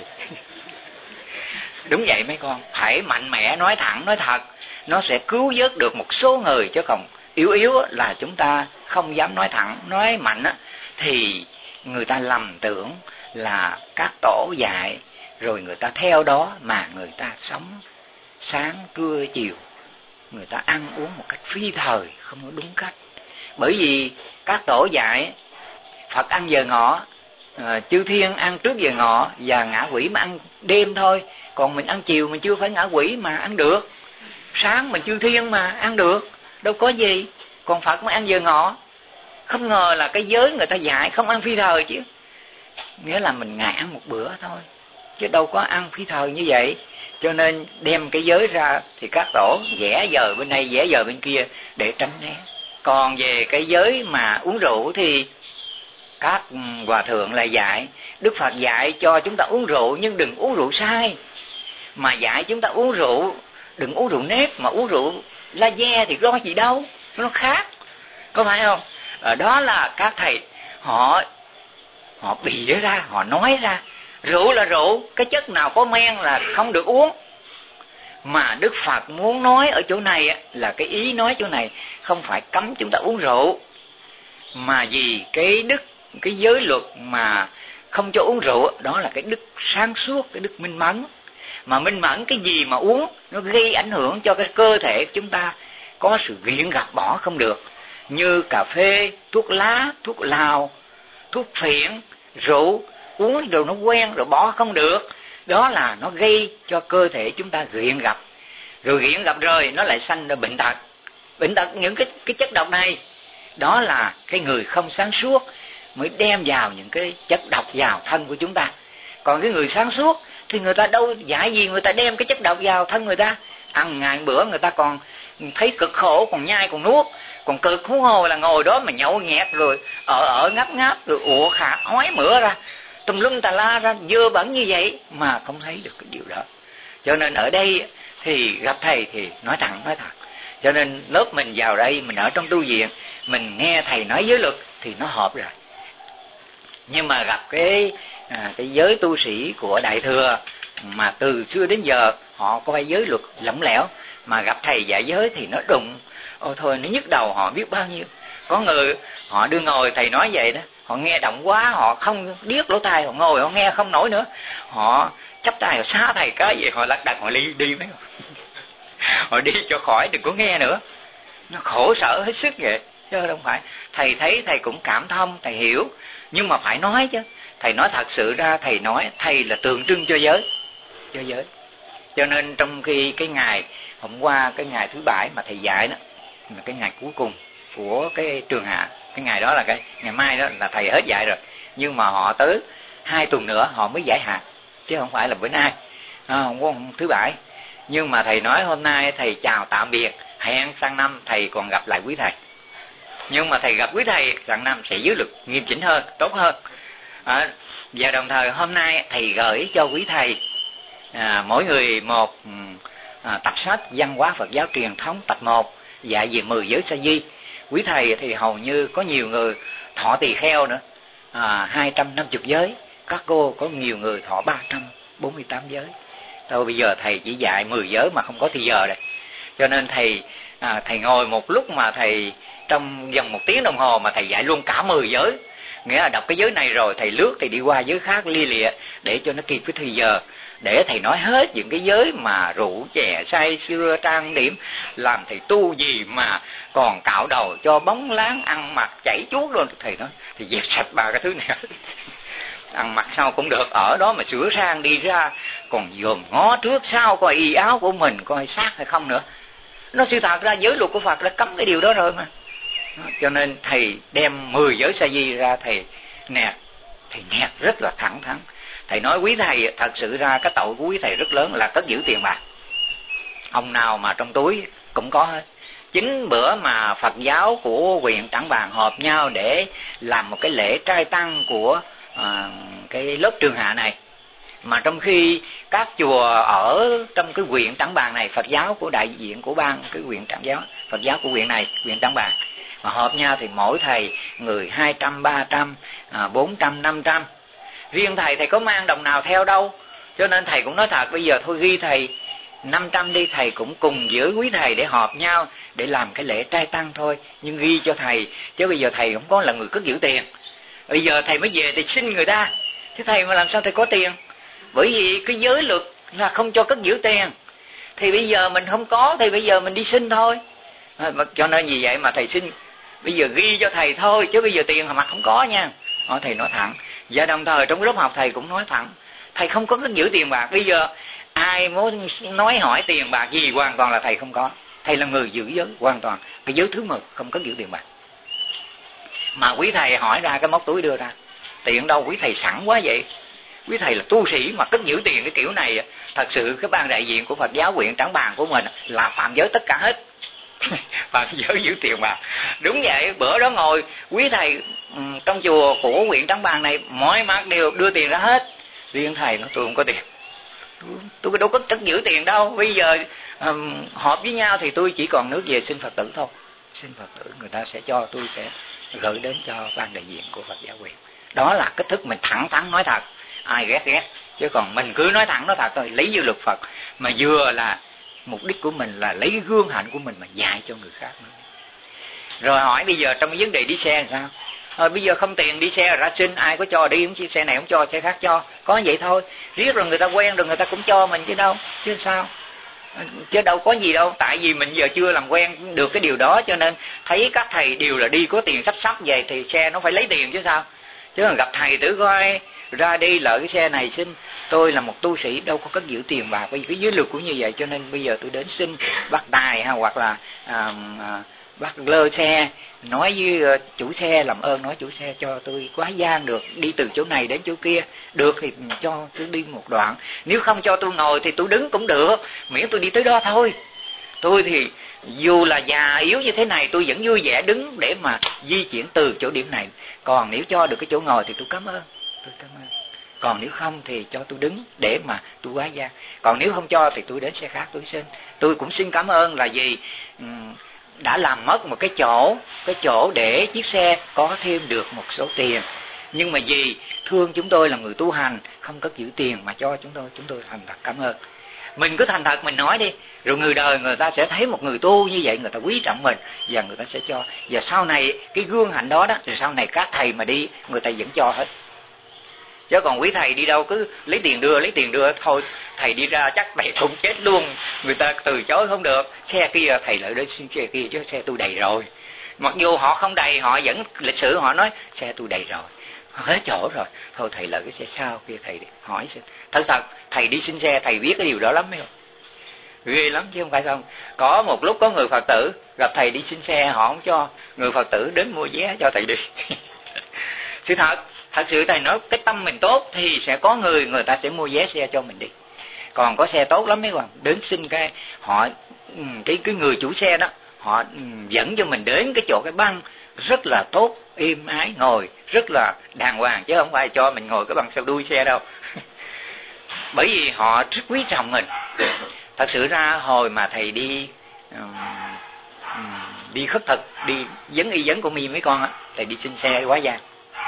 Speaker 2: Đúng vậy mấy con, phải mạnh mẽ nói thẳng nói thật, nó sẽ cứu vớt được một số người, chứ còn yếu là chúng ta không dám nói thẳng. Nói mạnh thì người ta lầm tưởng là các tổ dạy rồi người ta theo đó mà người ta sống sáng trưa chiều, người ta ăn uống một cách phi thời, không có đúng cách. Bởi vì các tổ dạy Phật ăn giờ ngọ, chư thiên ăn trước giờ ngọ, và ngạ quỷ mà ăn đêm thôi. Còn mình ăn chiều mình chưa phải ngạ quỷ mà ăn được, sáng mình chư thiên mà ăn được, đâu có gì. Còn Phật mới ăn giờ ngọ. Không ngờ là cái giới người ta dạy không ăn phi thời chứ, nghĩa là mình ngày ăn một bữa thôi, chứ đâu có ăn phi thời như vậy. Cho nên đem cái giới ra thì các tổ vẽ giờ bên đây vẽ giờ bên kia để tránh né. Còn về cái giới mà uống rượu thì các hòa thượng lại dạy, Đức Phật dạy cho chúng ta uống rượu nhưng đừng uống rượu sai, mà dạy chúng ta uống rượu đừng uống rượu nếp, mà uống rượu la ve thì có gì đâu, nó khác, có phải không? Đó là các thầy họ bịa ra, họ nói ra, Rượu là rượu, cái chất nào có men là không được uống. Mà Đức Phật muốn nói ở chỗ này là cái ý nói chỗ này không phải cấm chúng ta uống rượu, mà vì cái giới luật mà không cho uống rượu, đó là cái đức sáng suốt, cái đức minh mẫn. Mà minh mẫn cái gì mà uống nó gây ảnh hưởng cho cái cơ thể chúng ta có sự nghiện ngập bỏ không được, như cà phê, thuốc lá, thuốc lào, thuốc phiện, rượu, uống rồi nó quen rồi bỏ không được, đó là nó gây cho cơ thể chúng ta nghiện ngập. Rồi nghiện ngập rồi nó lại sanh ra bệnh tật. Bệnh tật những cái chất độc này, đó là cái người không sáng suốt mới đem vào những cái chất độc vào thân của chúng ta. Còn cái người sáng suốt thì người ta đâu dạy gì người ta đem cái chất độc vào thân người ta. Ăn ngày bữa người ta còn thấy cực khổ, còn nhai còn nuốt, còn cực huống hồ là ngồi đó mà nhậu nhẹt rồi ở ngáp ngáp rồi ủa khả ói mửa ra tùm lum tà la ra dơ bẩn như vậy mà không thấy được cái điều đó. Cho nên ở đây thì gặp thầy thì nói thẳng nói thật. Cho nên lớp mình vào đây, mình ở trong tu viện, mình nghe thầy nói giới luật thì nó hợp rồi. Nhưng mà gặp cái giới tu sĩ của Đại Thừa mà từ xưa đến giờ họ coi giới luật lỏng lẻo, mà gặp thầy dạy giới thì nó đụng, ôi thôi nó nhức đầu họ biết bao nhiêu. Có người họ đưa ngồi thầy nói vậy đó, họ nghe động quá, họ không điếc lỗ tai, họ ngồi họ nghe không nổi nữa, họ chắp tay họ xá thầy cái gì họ lật đật họ đi mấy họ đi cho khỏi đừng có nghe nữa. Nó khổ sở hết sức vậy, chứ không phải. Thầy thấy thầy cũng cảm thông, thầy hiểu, nhưng mà phải nói chứ. Thầy nói thật sự ra, thầy nói thầy là tượng trưng cho giới. Cho nên trong khi cái ngày hôm qua, cái ngày thứ Bảy mà thầy dạy đó, là cái ngày cuối cùng của cái trường hạ, cái ngày đó là cái ngày mai đó là thầy hết dạy rồi, nhưng mà họ tới 2 tuần nữa họ mới giải hạn, chứ không phải là bữa nay, hôm thứ Bảy. Nhưng mà thầy nói hôm nay thầy chào tạm biệt, hẹn sang năm thầy còn gặp lại quý thầy. Nhưng mà thầy gặp quý thầy sang năm sẽ giới luật nghiêm chỉnh hơn, tốt hơn. Và đồng thời hôm nay thầy gửi cho quý thầy mỗi người một tập sách Văn hóa Phật giáo truyền thống tập 1 dạy về 10 giới sa di. Quý thầy thì hầu như có nhiều người thọ tỳ kheo nữa, 250 giới. Các cô có nhiều người thọ 348 giới. Thôi bây giờ thầy chỉ dạy 10 giới mà không có thì giờ đây. Cho nên thầy ngồi một lúc mà thầy trong vòng 1 tiếng đồng hồ mà thầy dạy luôn cả 10 giới. Nghĩa là đọc cái giới này rồi thầy lướt thì đi qua giới khác lia lịa để cho nó kịp với thời giờ, để thầy nói hết những cái giới mà rượu chè say sưa trang điểm, làm thầy tu gì mà còn cạo đầu cho bóng láng, ăn mặc chảy chuốt luôn. Thầy nói thì dẹp sạch 3 cái thứ này ăn mặc sao cũng được, ở đó mà sửa sang đi ra còn dòm ngó trước sau coi y áo của mình coi sát hay không nữa. Nó sự thật ra giới luật của Phật đã cấm cái điều đó rồi mà. Cho nên thầy đem 10 giới sa di ra thầy nẹt rất là thẳng thắn. Thầy nói quý thầy thật sự ra cái tội của quý thầy rất lớn là cất giữ tiền bạc. Ông nào mà trong túi cũng có hết. Chính bữa mà Phật giáo của huyện Trảng Bàng họp nhau để làm một cái lễ trai tăng của cái lớp trường hạ này, mà trong khi các chùa ở trong cái huyện Trảng Bàng này, Phật giáo của đại diện của bang cái huyện Trảng giáo, Phật giáo của huyện này, huyện Trảng Bàng mà họp nhau thì mỗi thầy người 200, 300, 400, 500. Riêng thầy có mang đồng nào theo đâu. Cho nên thầy cũng nói thật, bây giờ thôi ghi thầy 500 đi, thầy cũng cùng với quý thầy để họp nhau để làm cái lễ trai tăng thôi, nhưng ghi cho thầy, chứ bây giờ thầy không có là người cất giữ tiền. Bây giờ thầy mới về thì xin người ta, chứ thầy mà làm sao thầy có tiền? Bởi vì cái giới luật là không cho cất giữ tiền, thì bây giờ mình không có thì bây giờ mình đi xin thôi. Cho nên vì vậy mà thầy xin bây giờ ghi cho thầy thôi, chứ bây giờ tiền mặt không có nha. Thầy nói thẳng. Và đồng thời trong lớp học thầy cũng nói thẳng, thầy không có cất giữ tiền bạc. Bây giờ ai muốn nói hỏi tiền bạc gì hoàn toàn là thầy không có. Thầy là người giữ giới hoàn toàn, cái giới thứ 10 không cất giữ tiền bạc. Mà quý thầy hỏi ra cái móc túi đưa ra, tiền đâu quý thầy sẵn quá vậy. Quý thầy là tu sĩ mà cất giữ tiền cái kiểu này, thật sự cái ban đại diện của Phật giáo huyện Trảng Bàng của mình là phạm giới tất cả hết. Phạm giới giữ tiền bạc. Đúng vậy, bữa đó ngồi quý thầy trong chùa của huyện Trảng Bàng này mọi mặt đều đưa tiền ra hết. Riêng thầy nói tôi không có tiền, tôi đâu có cất giữ tiền đâu. Bây giờ họp với nhau thì tôi chỉ còn nước về xin Phật tử thôi. Xin Phật tử người ta sẽ cho, tôi sẽ gửi đến cho ban đại diện của Phật giáo huyện. Đó là cách thức mình thẳng thắn nói thật. ai ghét. Chứ còn mình cứ nói thẳng nói thật thôi, lấy vô luật Phật mà vừa là mục đích của mình là lấy cái gương hạnh của mình mà dạy cho người khác nữa. Rồi hỏi bây giờ trong cái vấn đề đi xe làm sao? Bây giờ không tiền đi xe ra xin, ai có cho đi, không xe này không cho xe khác cho, có vậy thôi. Riết rồi người ta quen rồi người ta cũng cho mình chứ đâu, chứ sao? Chứ đâu có gì đâu, tại vì mình giờ chưa làm quen được cái điều đó, cho nên thấy các thầy đều là đi có tiền sắp vậy thì xe nó phải lấy tiền chứ sao. Chứ còn gặp thầy tử coi ra đi lợi cái xe này xin, tôi là một tu sĩ đâu có cất giữ tiền bạc, bởi vì cái giới luật cũng như vậy, cho nên bây giờ tôi đến xin bắt tài hoặc là bắt lơ xe, nói với chủ xe làm ơn nói chủ xe cho tôi quá gian được, đi từ chỗ này đến chỗ kia, được thì cho tôi đi một đoạn, nếu không cho tôi ngồi thì tôi đứng cũng được, miễn tôi đi tới đó thôi. Tôi thì dù là già yếu như thế này tôi vẫn vui vẻ đứng để mà di chuyển từ chỗ điểm này, còn nếu cho được cái chỗ ngồi thì tôi cảm ơn, còn nếu không thì cho tôi đứng để mà tôi quá gian, còn nếu không cho thì tôi đến xe khác tôi xin. Tôi cũng xin cảm ơn là gì, đã làm mất một cái chỗ để chiếc xe có thêm được một số tiền, nhưng mà vì thương chúng tôi là người tu hành không cất giữ tiền mà cho chúng tôi thành thật cảm ơn. Mình cứ thành thật mình nói đi, rồi người đời người ta sẽ thấy một người tu như vậy, người ta quý trọng mình và người ta sẽ cho. Và sau này cái gương hạnh đó thì sau này các thầy mà đi người ta vẫn cho hết. Chứ còn quý thầy đi đâu cứ lấy tiền đưa thôi, thầy đi ra chắc thầy cũng chết luôn, người ta từ chối không được. Xe kia thầy lại đến xin xe kia chứ xe tôi đầy rồi, mặc dù họ không đầy họ vẫn lịch sự họ nói xe tôi đầy rồi, hết chỗ rồi, thôi thầy lợi cái xe sau kia thầy hỏi xin. Thật thầy đi xin xe thầy biết cái điều đó lắm mấy không, ghê lắm chứ không phải không. Có một lúc có người Phật tử gặp thầy đi xin xe họ không cho, người Phật tử đến mua vé cho thầy đi. Sự thật sự thầy nói cái tâm mình tốt thì sẽ có người ta sẽ mua vé xe cho mình đi. Còn có xe tốt lắm mấy con đến xin cái họ cái người chủ xe đó họ dẫn cho mình đến cái chỗ cái băng rất là tốt, êm ái, ngồi rất là đàng hoàng, chứ không phải cho mình ngồi cái băng sau đuôi xe đâu. Bởi vì họ rất quý trọng mình. Thật sự ra hồi mà thầy đi khất thực, đi vấn y vấn của mấy con á, thầy đi xin xe quá gian.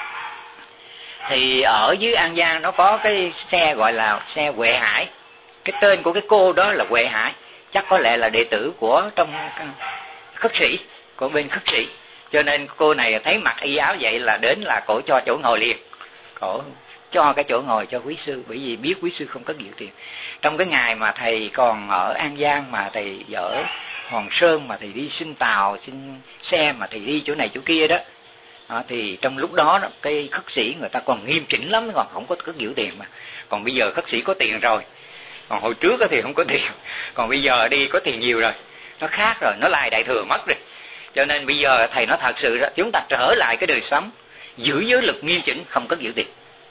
Speaker 2: Thì ở dưới An Giang nó có cái xe gọi là xe Huệ Hải, cái tên của cái cô đó là Huệ Hải, chắc có lẽ là đệ tử của trong khất sĩ, của bên khất sĩ, cho nên cô này thấy mặc y áo vậy là đến là cổ cho chỗ ngồi liền, cổ cho cái chỗ ngồi cho quý sư, bởi vì biết quý sư không có nhiều tiền. Trong cái ngày mà thầy còn ở An Giang mà thầy ở Hòn Sơn mà thầy đi xin tàu xin xe mà thầy đi chỗ này chỗ kia đó, thì trong lúc đó cái khất sĩ người ta còn nghiêm chỉnh lắm, còn không có cất giữ tiền mà. Còn bây giờ khất sĩ có tiền rồi, còn hồi trước thì không có tiền, còn bây giờ đi có tiền nhiều rồi, nó khác rồi, nó lại đại thừa mất rồi. Cho nên bây giờ thầy nói thật sự đó, chúng ta trở lại cái đời sống giữ giới luật nghiêm chỉnh, không cất giữ tiền,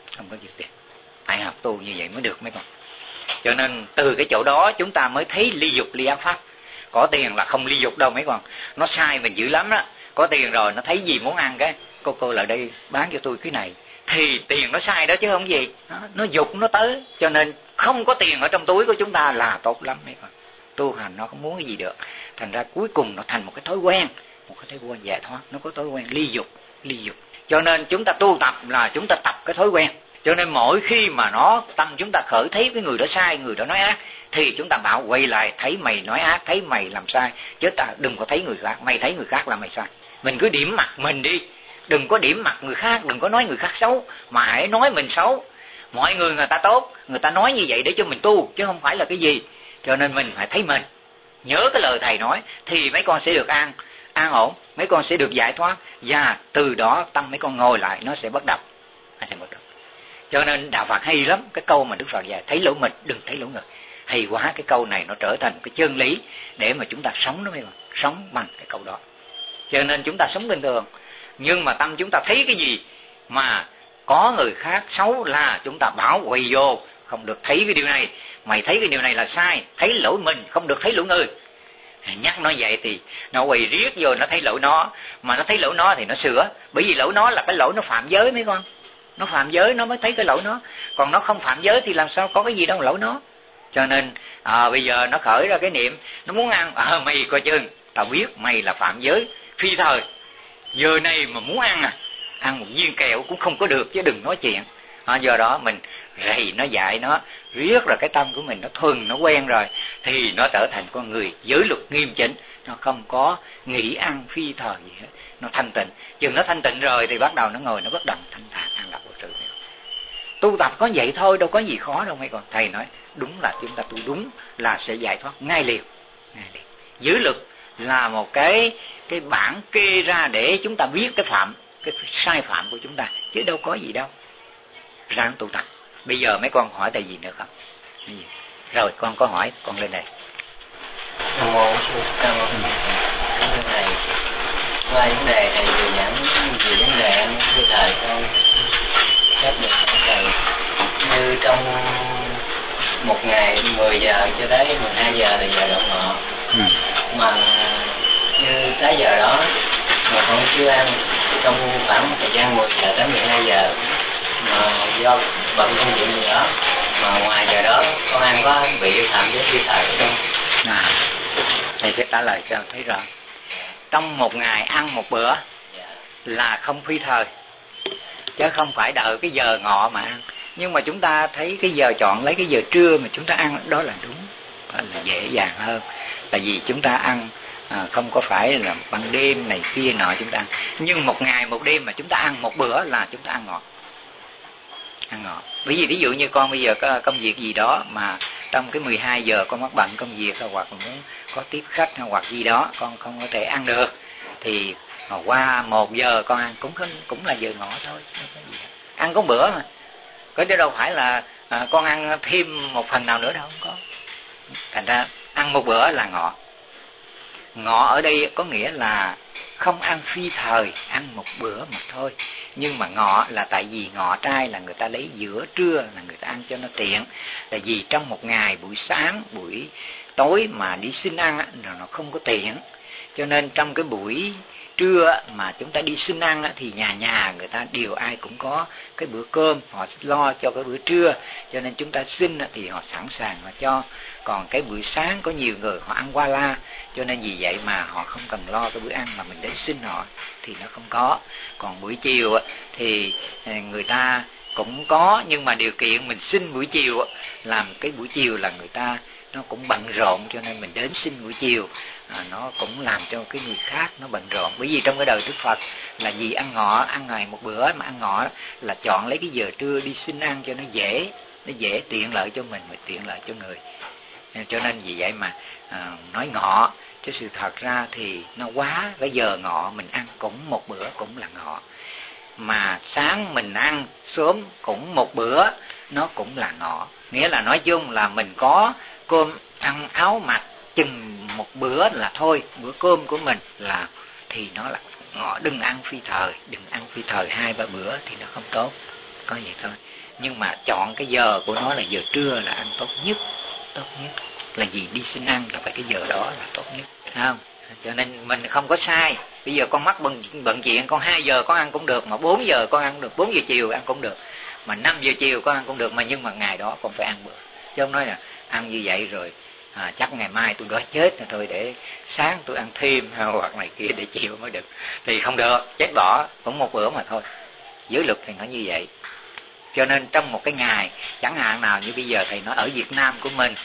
Speaker 2: phải học tu như vậy mới được mấy con. Cho nên từ cái chỗ đó chúng ta mới thấy ly dục ly ác pháp. Có tiền là không ly dục đâu mấy con, nó sai mình dữ lắm đó. Có tiền rồi nó thấy gì muốn ăn cái cô lại đây bán cho tôi cái này, thì tiền nó sai đó chứ không gì, nó dục nó tới. Cho nên không có tiền ở trong túi của chúng ta là tốt lắm mấy con. Tu hành nó không muốn cái gì được, thành ra cuối cùng nó thành một cái thói quen, giải thoát, nó có thói quen ly dục. Cho nên chúng ta tu tập là chúng ta tập cái thói quen. Cho nên mỗi khi mà tâm chúng ta khởi thấy cái người đó sai, người đó nói ác, thì chúng ta bảo quay lại, thấy mày nói ác, thấy mày làm sai, chứ ta đừng có thấy người khác, mày thấy người khác là mày sai. Mình cứ điểm mặt mình đi, đừng có điểm mặt người khác, đừng có nói người khác xấu, mà hãy nói mình xấu. Mọi người ta tốt, người ta nói như vậy để cho mình tu, chứ không phải là cái gì. Cho nên mình phải thấy mình, nhớ cái lời thầy nói, thì mấy con sẽ được an ổn, mấy con sẽ được giải thoát, và từ đó tâm mấy con ngồi lại nó sẽ bất động. Cho nên đạo Phật hay lắm, cái câu mà Đức Phật dạy thấy lỗi mình đừng thấy lỗi người, hay quá. Cái câu này nó trở thành cái chân lý để mà chúng ta sống đó mấy con, sống bằng cái câu đó. Cho nên chúng ta sống bình thường, nhưng mà tâm chúng ta thấy cái gì mà có người khác xấu là chúng ta bảo quỳ vô, không được thấy cái điều này, mày thấy cái điều này là sai, thấy lỗi mình, không được thấy lỗi người. Nhắc nó vậy thì nó quỳ riết vô, nó thấy lỗi nó, mà nó thấy lỗi nó thì nó sửa, bởi vì lỗi nó là cái lỗi nó phạm giới mấy con. Nó phạm giới nó mới thấy cái lỗi nó, còn nó không phạm giới thì làm sao có cái gì đâu lỗi nó. Cho nên bây giờ nó khởi ra cái niệm, nó muốn ăn, mày coi chừng, tao biết mày là phạm giới phi thời, giờ này mà muốn ăn ăn một viên kẹo cũng không có được, chứ đừng nói chuyện. Do đó mình rầy nó, dạy nó, riết rồi cái tâm của mình nó thuần, nó quen rồi, thì nó trở thành con người giới luật nghiêm chỉnh, nó không có nghĩ ăn phi thời gì hết, nó thanh tịnh. Chừng nó thanh tịnh rồi thì bắt đầu nó ngồi nó bất động thanh thản an lạc vô sự. Tu tập có vậy thôi, đâu có gì khó đâu mấy con. Thầy nói đúng là chúng ta tu đúng là sẽ giải thoát ngay liền. Giới luật là một cái bảng kê ra để chúng ta biết cái sai phạm của chúng ta, chứ đâu có gì đâu. Ráng tu tập. Bây giờ mấy con hỏi thầy gì nữa không? Rồi con có hỏi, con lên đây.
Speaker 3: Nam mô Sư Tâm. Thưa thầy, ngoài vấn đề thầy vừa giảng về vấn đề ăn thưa thầy, con xác định thầy như trong một ngày 10 giờ cho tới 12 giờ là giờ đậu ngọ, mà như tới giờ đó mà con chưa ăn trong khoảng một thời gian 10 giờ tới 12 giờ, mà do bận công việc gì đó mà ngoài giờ đó con ăn có bị phạm giới phi thời không?
Speaker 2: Thầy sẽ trả lời cho thấy rõ. Trong một ngày ăn một bữa là không phi thời, chứ không phải đợi cái giờ ngọ mà ăn. Nhưng mà chúng ta thấy cái giờ chọn lấy cái giờ trưa mà chúng ta ăn, đó là đúng, đó là dễ dàng hơn. Tại vì chúng ta ăn không có phải là ban đêm này kia nọ chúng ta ăn. Nhưng một ngày một đêm mà chúng ta ăn một bữa là chúng ta ăn ngọt. Ăn ngọt. Bởi vì ví dụ như con bây giờ có công việc gì đó mà trong cái 12 giờ con mắc bận công việc, hoặc muốn có tiếp khách hoặc gì đó con không có thể ăn được, thì qua 1 giờ con ăn cũng là giờ ngọ thôi, không có gì. Ăn có bữa mà, có chứ đâu phải là con ăn thêm một phần nào nữa đâu, không có. Thành ra ăn một bữa là ngọ. Ngọ ở đây có nghĩa là không ăn phi thời, ăn một bữa mà thôi. Nhưng mà ngọ là tại vì ngọ trai là người ta lấy giữa trưa là người ta ăn cho nó tiện. Tại vì trong một ngày buổi sáng, buổi tối mà đi xin ăn nó không có tiện. Cho nên trong cái buổi trưa mà chúng ta đi xin ăn thì nhà người ta đều ai cũng có cái bữa cơm, họ lo cho cái bữa trưa, cho nên chúng ta xin thì họ sẵn sàng họ cho. Còn cái buổi sáng có nhiều người họ ăn qua la, cho nên vì vậy mà họ không cần lo cái bữa ăn, mà mình đến xin họ thì nó không có. Còn buổi chiều thì người ta cũng có, nhưng mà điều kiện mình xin buổi chiều làm cái buổi chiều là người ta nó cũng bận rộn, cho nên mình đến xin buổi chiều nó cũng làm cho cái người khác nó bận rộn. Bởi vì trong cái đời Đức Phật là gì ăn ngọ, ăn ngày một bữa, mà ăn ngọ là chọn lấy cái giờ trưa đi xin ăn cho nó dễ tiện lợi cho mình, tiện lợi cho người. Cho nên vì vậy mà nói ngọ, chứ sự thật ra thì nó quá cái giờ ngọ mình ăn cũng một bữa cũng là ngọ. Mà sáng mình ăn sớm cũng một bữa, nó cũng là ngọ. Nghĩa là nói chung là mình có cơm ăn áo mặc chừng một bữa là thôi, bữa cơm của mình là thì nó là ngọ. Đừng ăn phi thời, đừng ăn phi thời 2-3 bữa thì nó không tốt, có vậy thôi. Nhưng mà chọn cái giờ của nó là giờ trưa là ăn tốt nhất là gì, đi xin ăn là phải cái giờ đó là tốt nhất, thấy không? Cho nên mình không có sai. Bây giờ con mắc bận chuyện, con 2 giờ con ăn cũng được, mà 4 giờ con ăn cũng được, 4 giờ chiều ăn cũng được, mà 5 giờ chiều con ăn cũng được, mà nhưng mà ngày đó con phải ăn bữa. Chứ không nói là ăn như vậy rồi chắc ngày mai tôi đói chết rồi thôi, để sáng tôi ăn thêm hoặc này kia để chiều mới được, thì không được, chết bỏ, cũng một bữa mà thôi. Giới luật thì nó như vậy. Cho nên trong một cái ngày, chẳng hạn nào như bây giờ thầy nói ở Việt Nam của mình,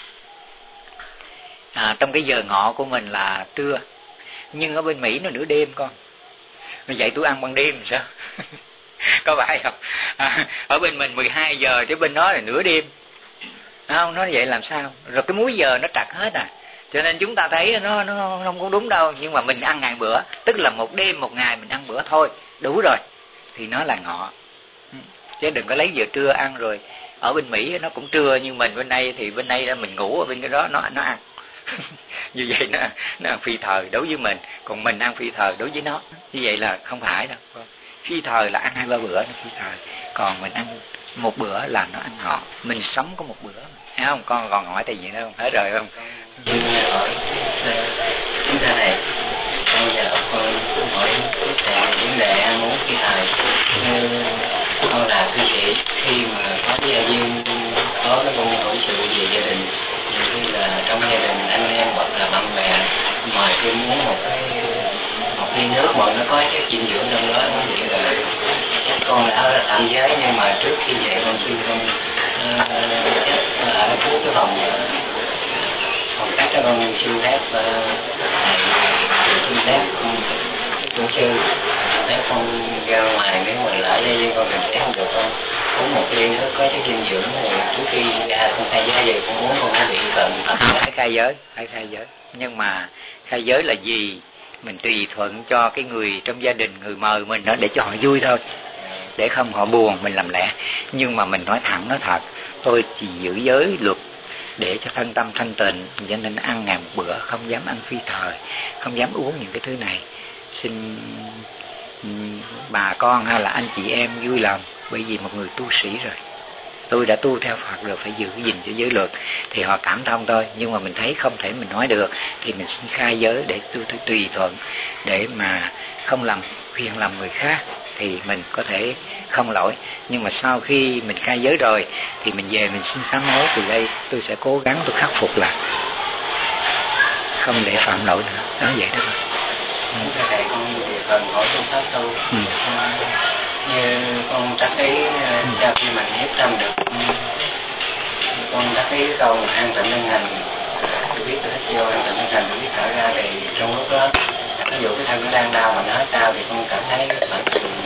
Speaker 2: trong cái giờ ngọ của mình là trưa, nhưng ở bên Mỹ nó nửa đêm con. Vậy tôi ăn ban đêm sao? Có phải không? Ở bên mình 12 giờ chứ bên đó là nửa đêm. Không, nói vậy làm sao? Rồi cái múi giờ nó trật hết Cho nên chúng ta thấy nó không có đúng đâu. Nhưng mà mình ăn ngày bữa, tức là một đêm một ngày mình ăn bữa thôi, đủ rồi, thì nó là ngọ. Chứ đừng có lấy giờ trưa ăn rồi. Ở bên Mỹ nó cũng trưa, nhưng mình bên đây thì bên đây mình ngủ, ở bên cái đó nó ăn. Như vậy nó ăn phi thời đối với mình, còn mình ăn phi thời đối với nó. Như vậy là không phải đâu. Phi thời là ăn 2-3 bữa nó phi thời, còn mình ăn một bữa là nó ăn ngọ. Mình sống có một bữa, thấy không? Con còn hỏi thầy gì nữa không? Hết rồi không?
Speaker 3: Hỏi chúng ta này, bây giờ con hỏi thầy vấn đề ăn uống phi thời. Như con là cư sĩ, khi mà có gia duyên có cái công hưởng sự về gia đình, như là trong gia đình anh em hoặc là bạn bè mời tôi muốn một ly nước mà nó có chất dinh dưỡng trong đó, nó vậy là con đã tạm giới, nhưng mà trước khi về con con xin phép xin phép chủ sư để con ra ngoài, nếu mà lỡ đây con cần không được con uống một ly nước có chất dinh dưỡng rồi trước khi ra con khai giới về con uống con bị cận.
Speaker 2: Phải khai giới, nhưng mà khai giới là gì? Mình tùy thuận cho cái người trong gia đình, người mời mình đó, để cho họ vui thôi, để không họ buồn mình làm lẽ. Nhưng mà mình nói thẳng nói thật, tôi chỉ giữ giới luật để cho thân tâm thanh tịnh, cho nên ăn ngày một bữa, không dám ăn phi thời, không dám uống những cái thứ này. Xin bà con hay là anh chị em vui lòng, bởi vì một người tu sĩ rồi, tôi đã tu theo Phật rồi, phải giữ gìn cho giới luật, thì họ cảm thông thôi. Nhưng mà mình thấy không thể mình nói được thì mình xin khai giới để tôi tùy thuận, để mà không làm phiền làm người khác, thì mình có thể không lỗi. Nhưng mà sau khi mình khai giới rồi thì mình về mình xin sám hối, từ đây tôi sẽ cố gắng tôi khắc phục lại, không để phạm lỗi nữa. Đó vậy đó.
Speaker 3: Thầy con về phần hỏi phương pháp tu, như con tác ý sau khi mình nhất tâm được, con tác ý câu an tịnh nhân hành, tôi biết tôi thích vô an tịnh nhân hành, tôi biết thở ra, thì trong lúc đó ví dụ cái thân nó đang đau mà nó hết đau thì con cảm thấy khoảng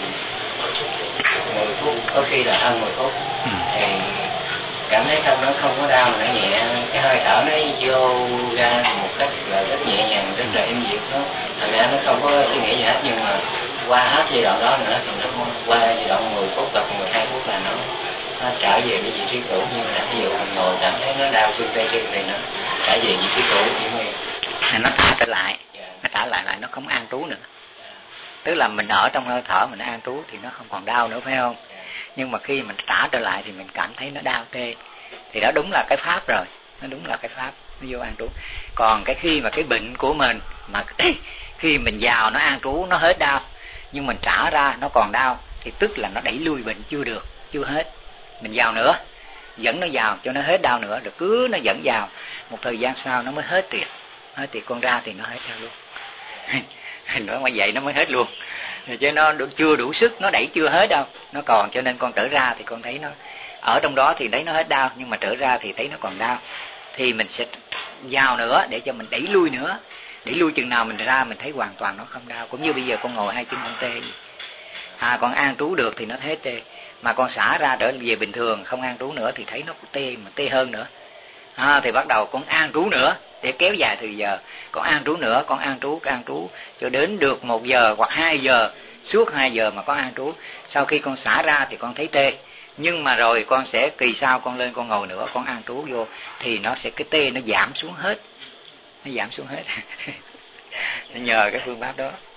Speaker 3: 10 phút, có khi là hơn 10 phút thì cảm thấy thân nó không có đau mà nó nhẹ, cái hơi thở nó vô ra một cách là rất nhẹ nhàng, rất là êm dịu. Nó thật ra nó không có suy nghĩ gì hết, nhưng mà qua hết giai đoạn đó nữa thì nó qua giai đoạn 10 phút hoặc 12 phút là nó trở về cái vị trí cũ. Như là ví dụ mình ngồi cảm thấy nó đau xương tê chân thì nó trở về vị trí cũ, chỉ nguyên
Speaker 2: nó thả trở lại, nó trả lại nó không an trú nữa. Tức là mình ở trong hơi thở mình an trú thì nó không còn đau nữa, phải không? Nhưng mà khi mình trả trở lại thì mình cảm thấy nó đau tê, thì đó đúng là cái pháp rồi, nó đúng là cái pháp, nó vô an trú. Còn cái khi mà cái bệnh của mình mà khi mình vào nó an trú nó hết đau, nhưng mình trả ra nó còn đau, thì tức là nó đẩy lui bệnh chưa được, chưa hết. Mình vào nữa, dẫn nó vào cho nó hết đau nữa, rồi cứ nó dẫn vào, một thời gian sau nó mới hết tiệt. Hết tiệt con ra thì nó hết theo luôn. Nói mà vậy nó mới hết luôn, chứ nó chưa đủ sức, nó đẩy chưa hết đâu, nó còn. Cho nên con trở ra thì con thấy nó ở trong đó thì thấy nó hết đau, nhưng mà trở ra thì thấy nó còn đau, thì mình sẽ vào nữa để cho mình đẩy lui nữa, đẩy lui chừng nào mình ra mình thấy hoàn toàn nó không đau. Cũng như bây giờ con ngồi hai chân không tê gì, còn an trú được thì nó hết tê, mà con xả ra trở về bình thường không an trú nữa thì thấy nó tê, mà tê hơn nữa. Thì bắt đầu con an trú nữa để kéo dài thời giờ, con an trú nữa, con an trú cho đến được 1 giờ hoặc 2 giờ, suốt 2 giờ mà con an trú. Sau khi con xả ra thì con thấy tê, nhưng mà rồi con sẽ kỳ sau con lên con ngồi nữa, con an trú vô thì nó sẽ cái tê nó giảm xuống hết, nó giảm xuống hết. Nhờ cái phương pháp đó.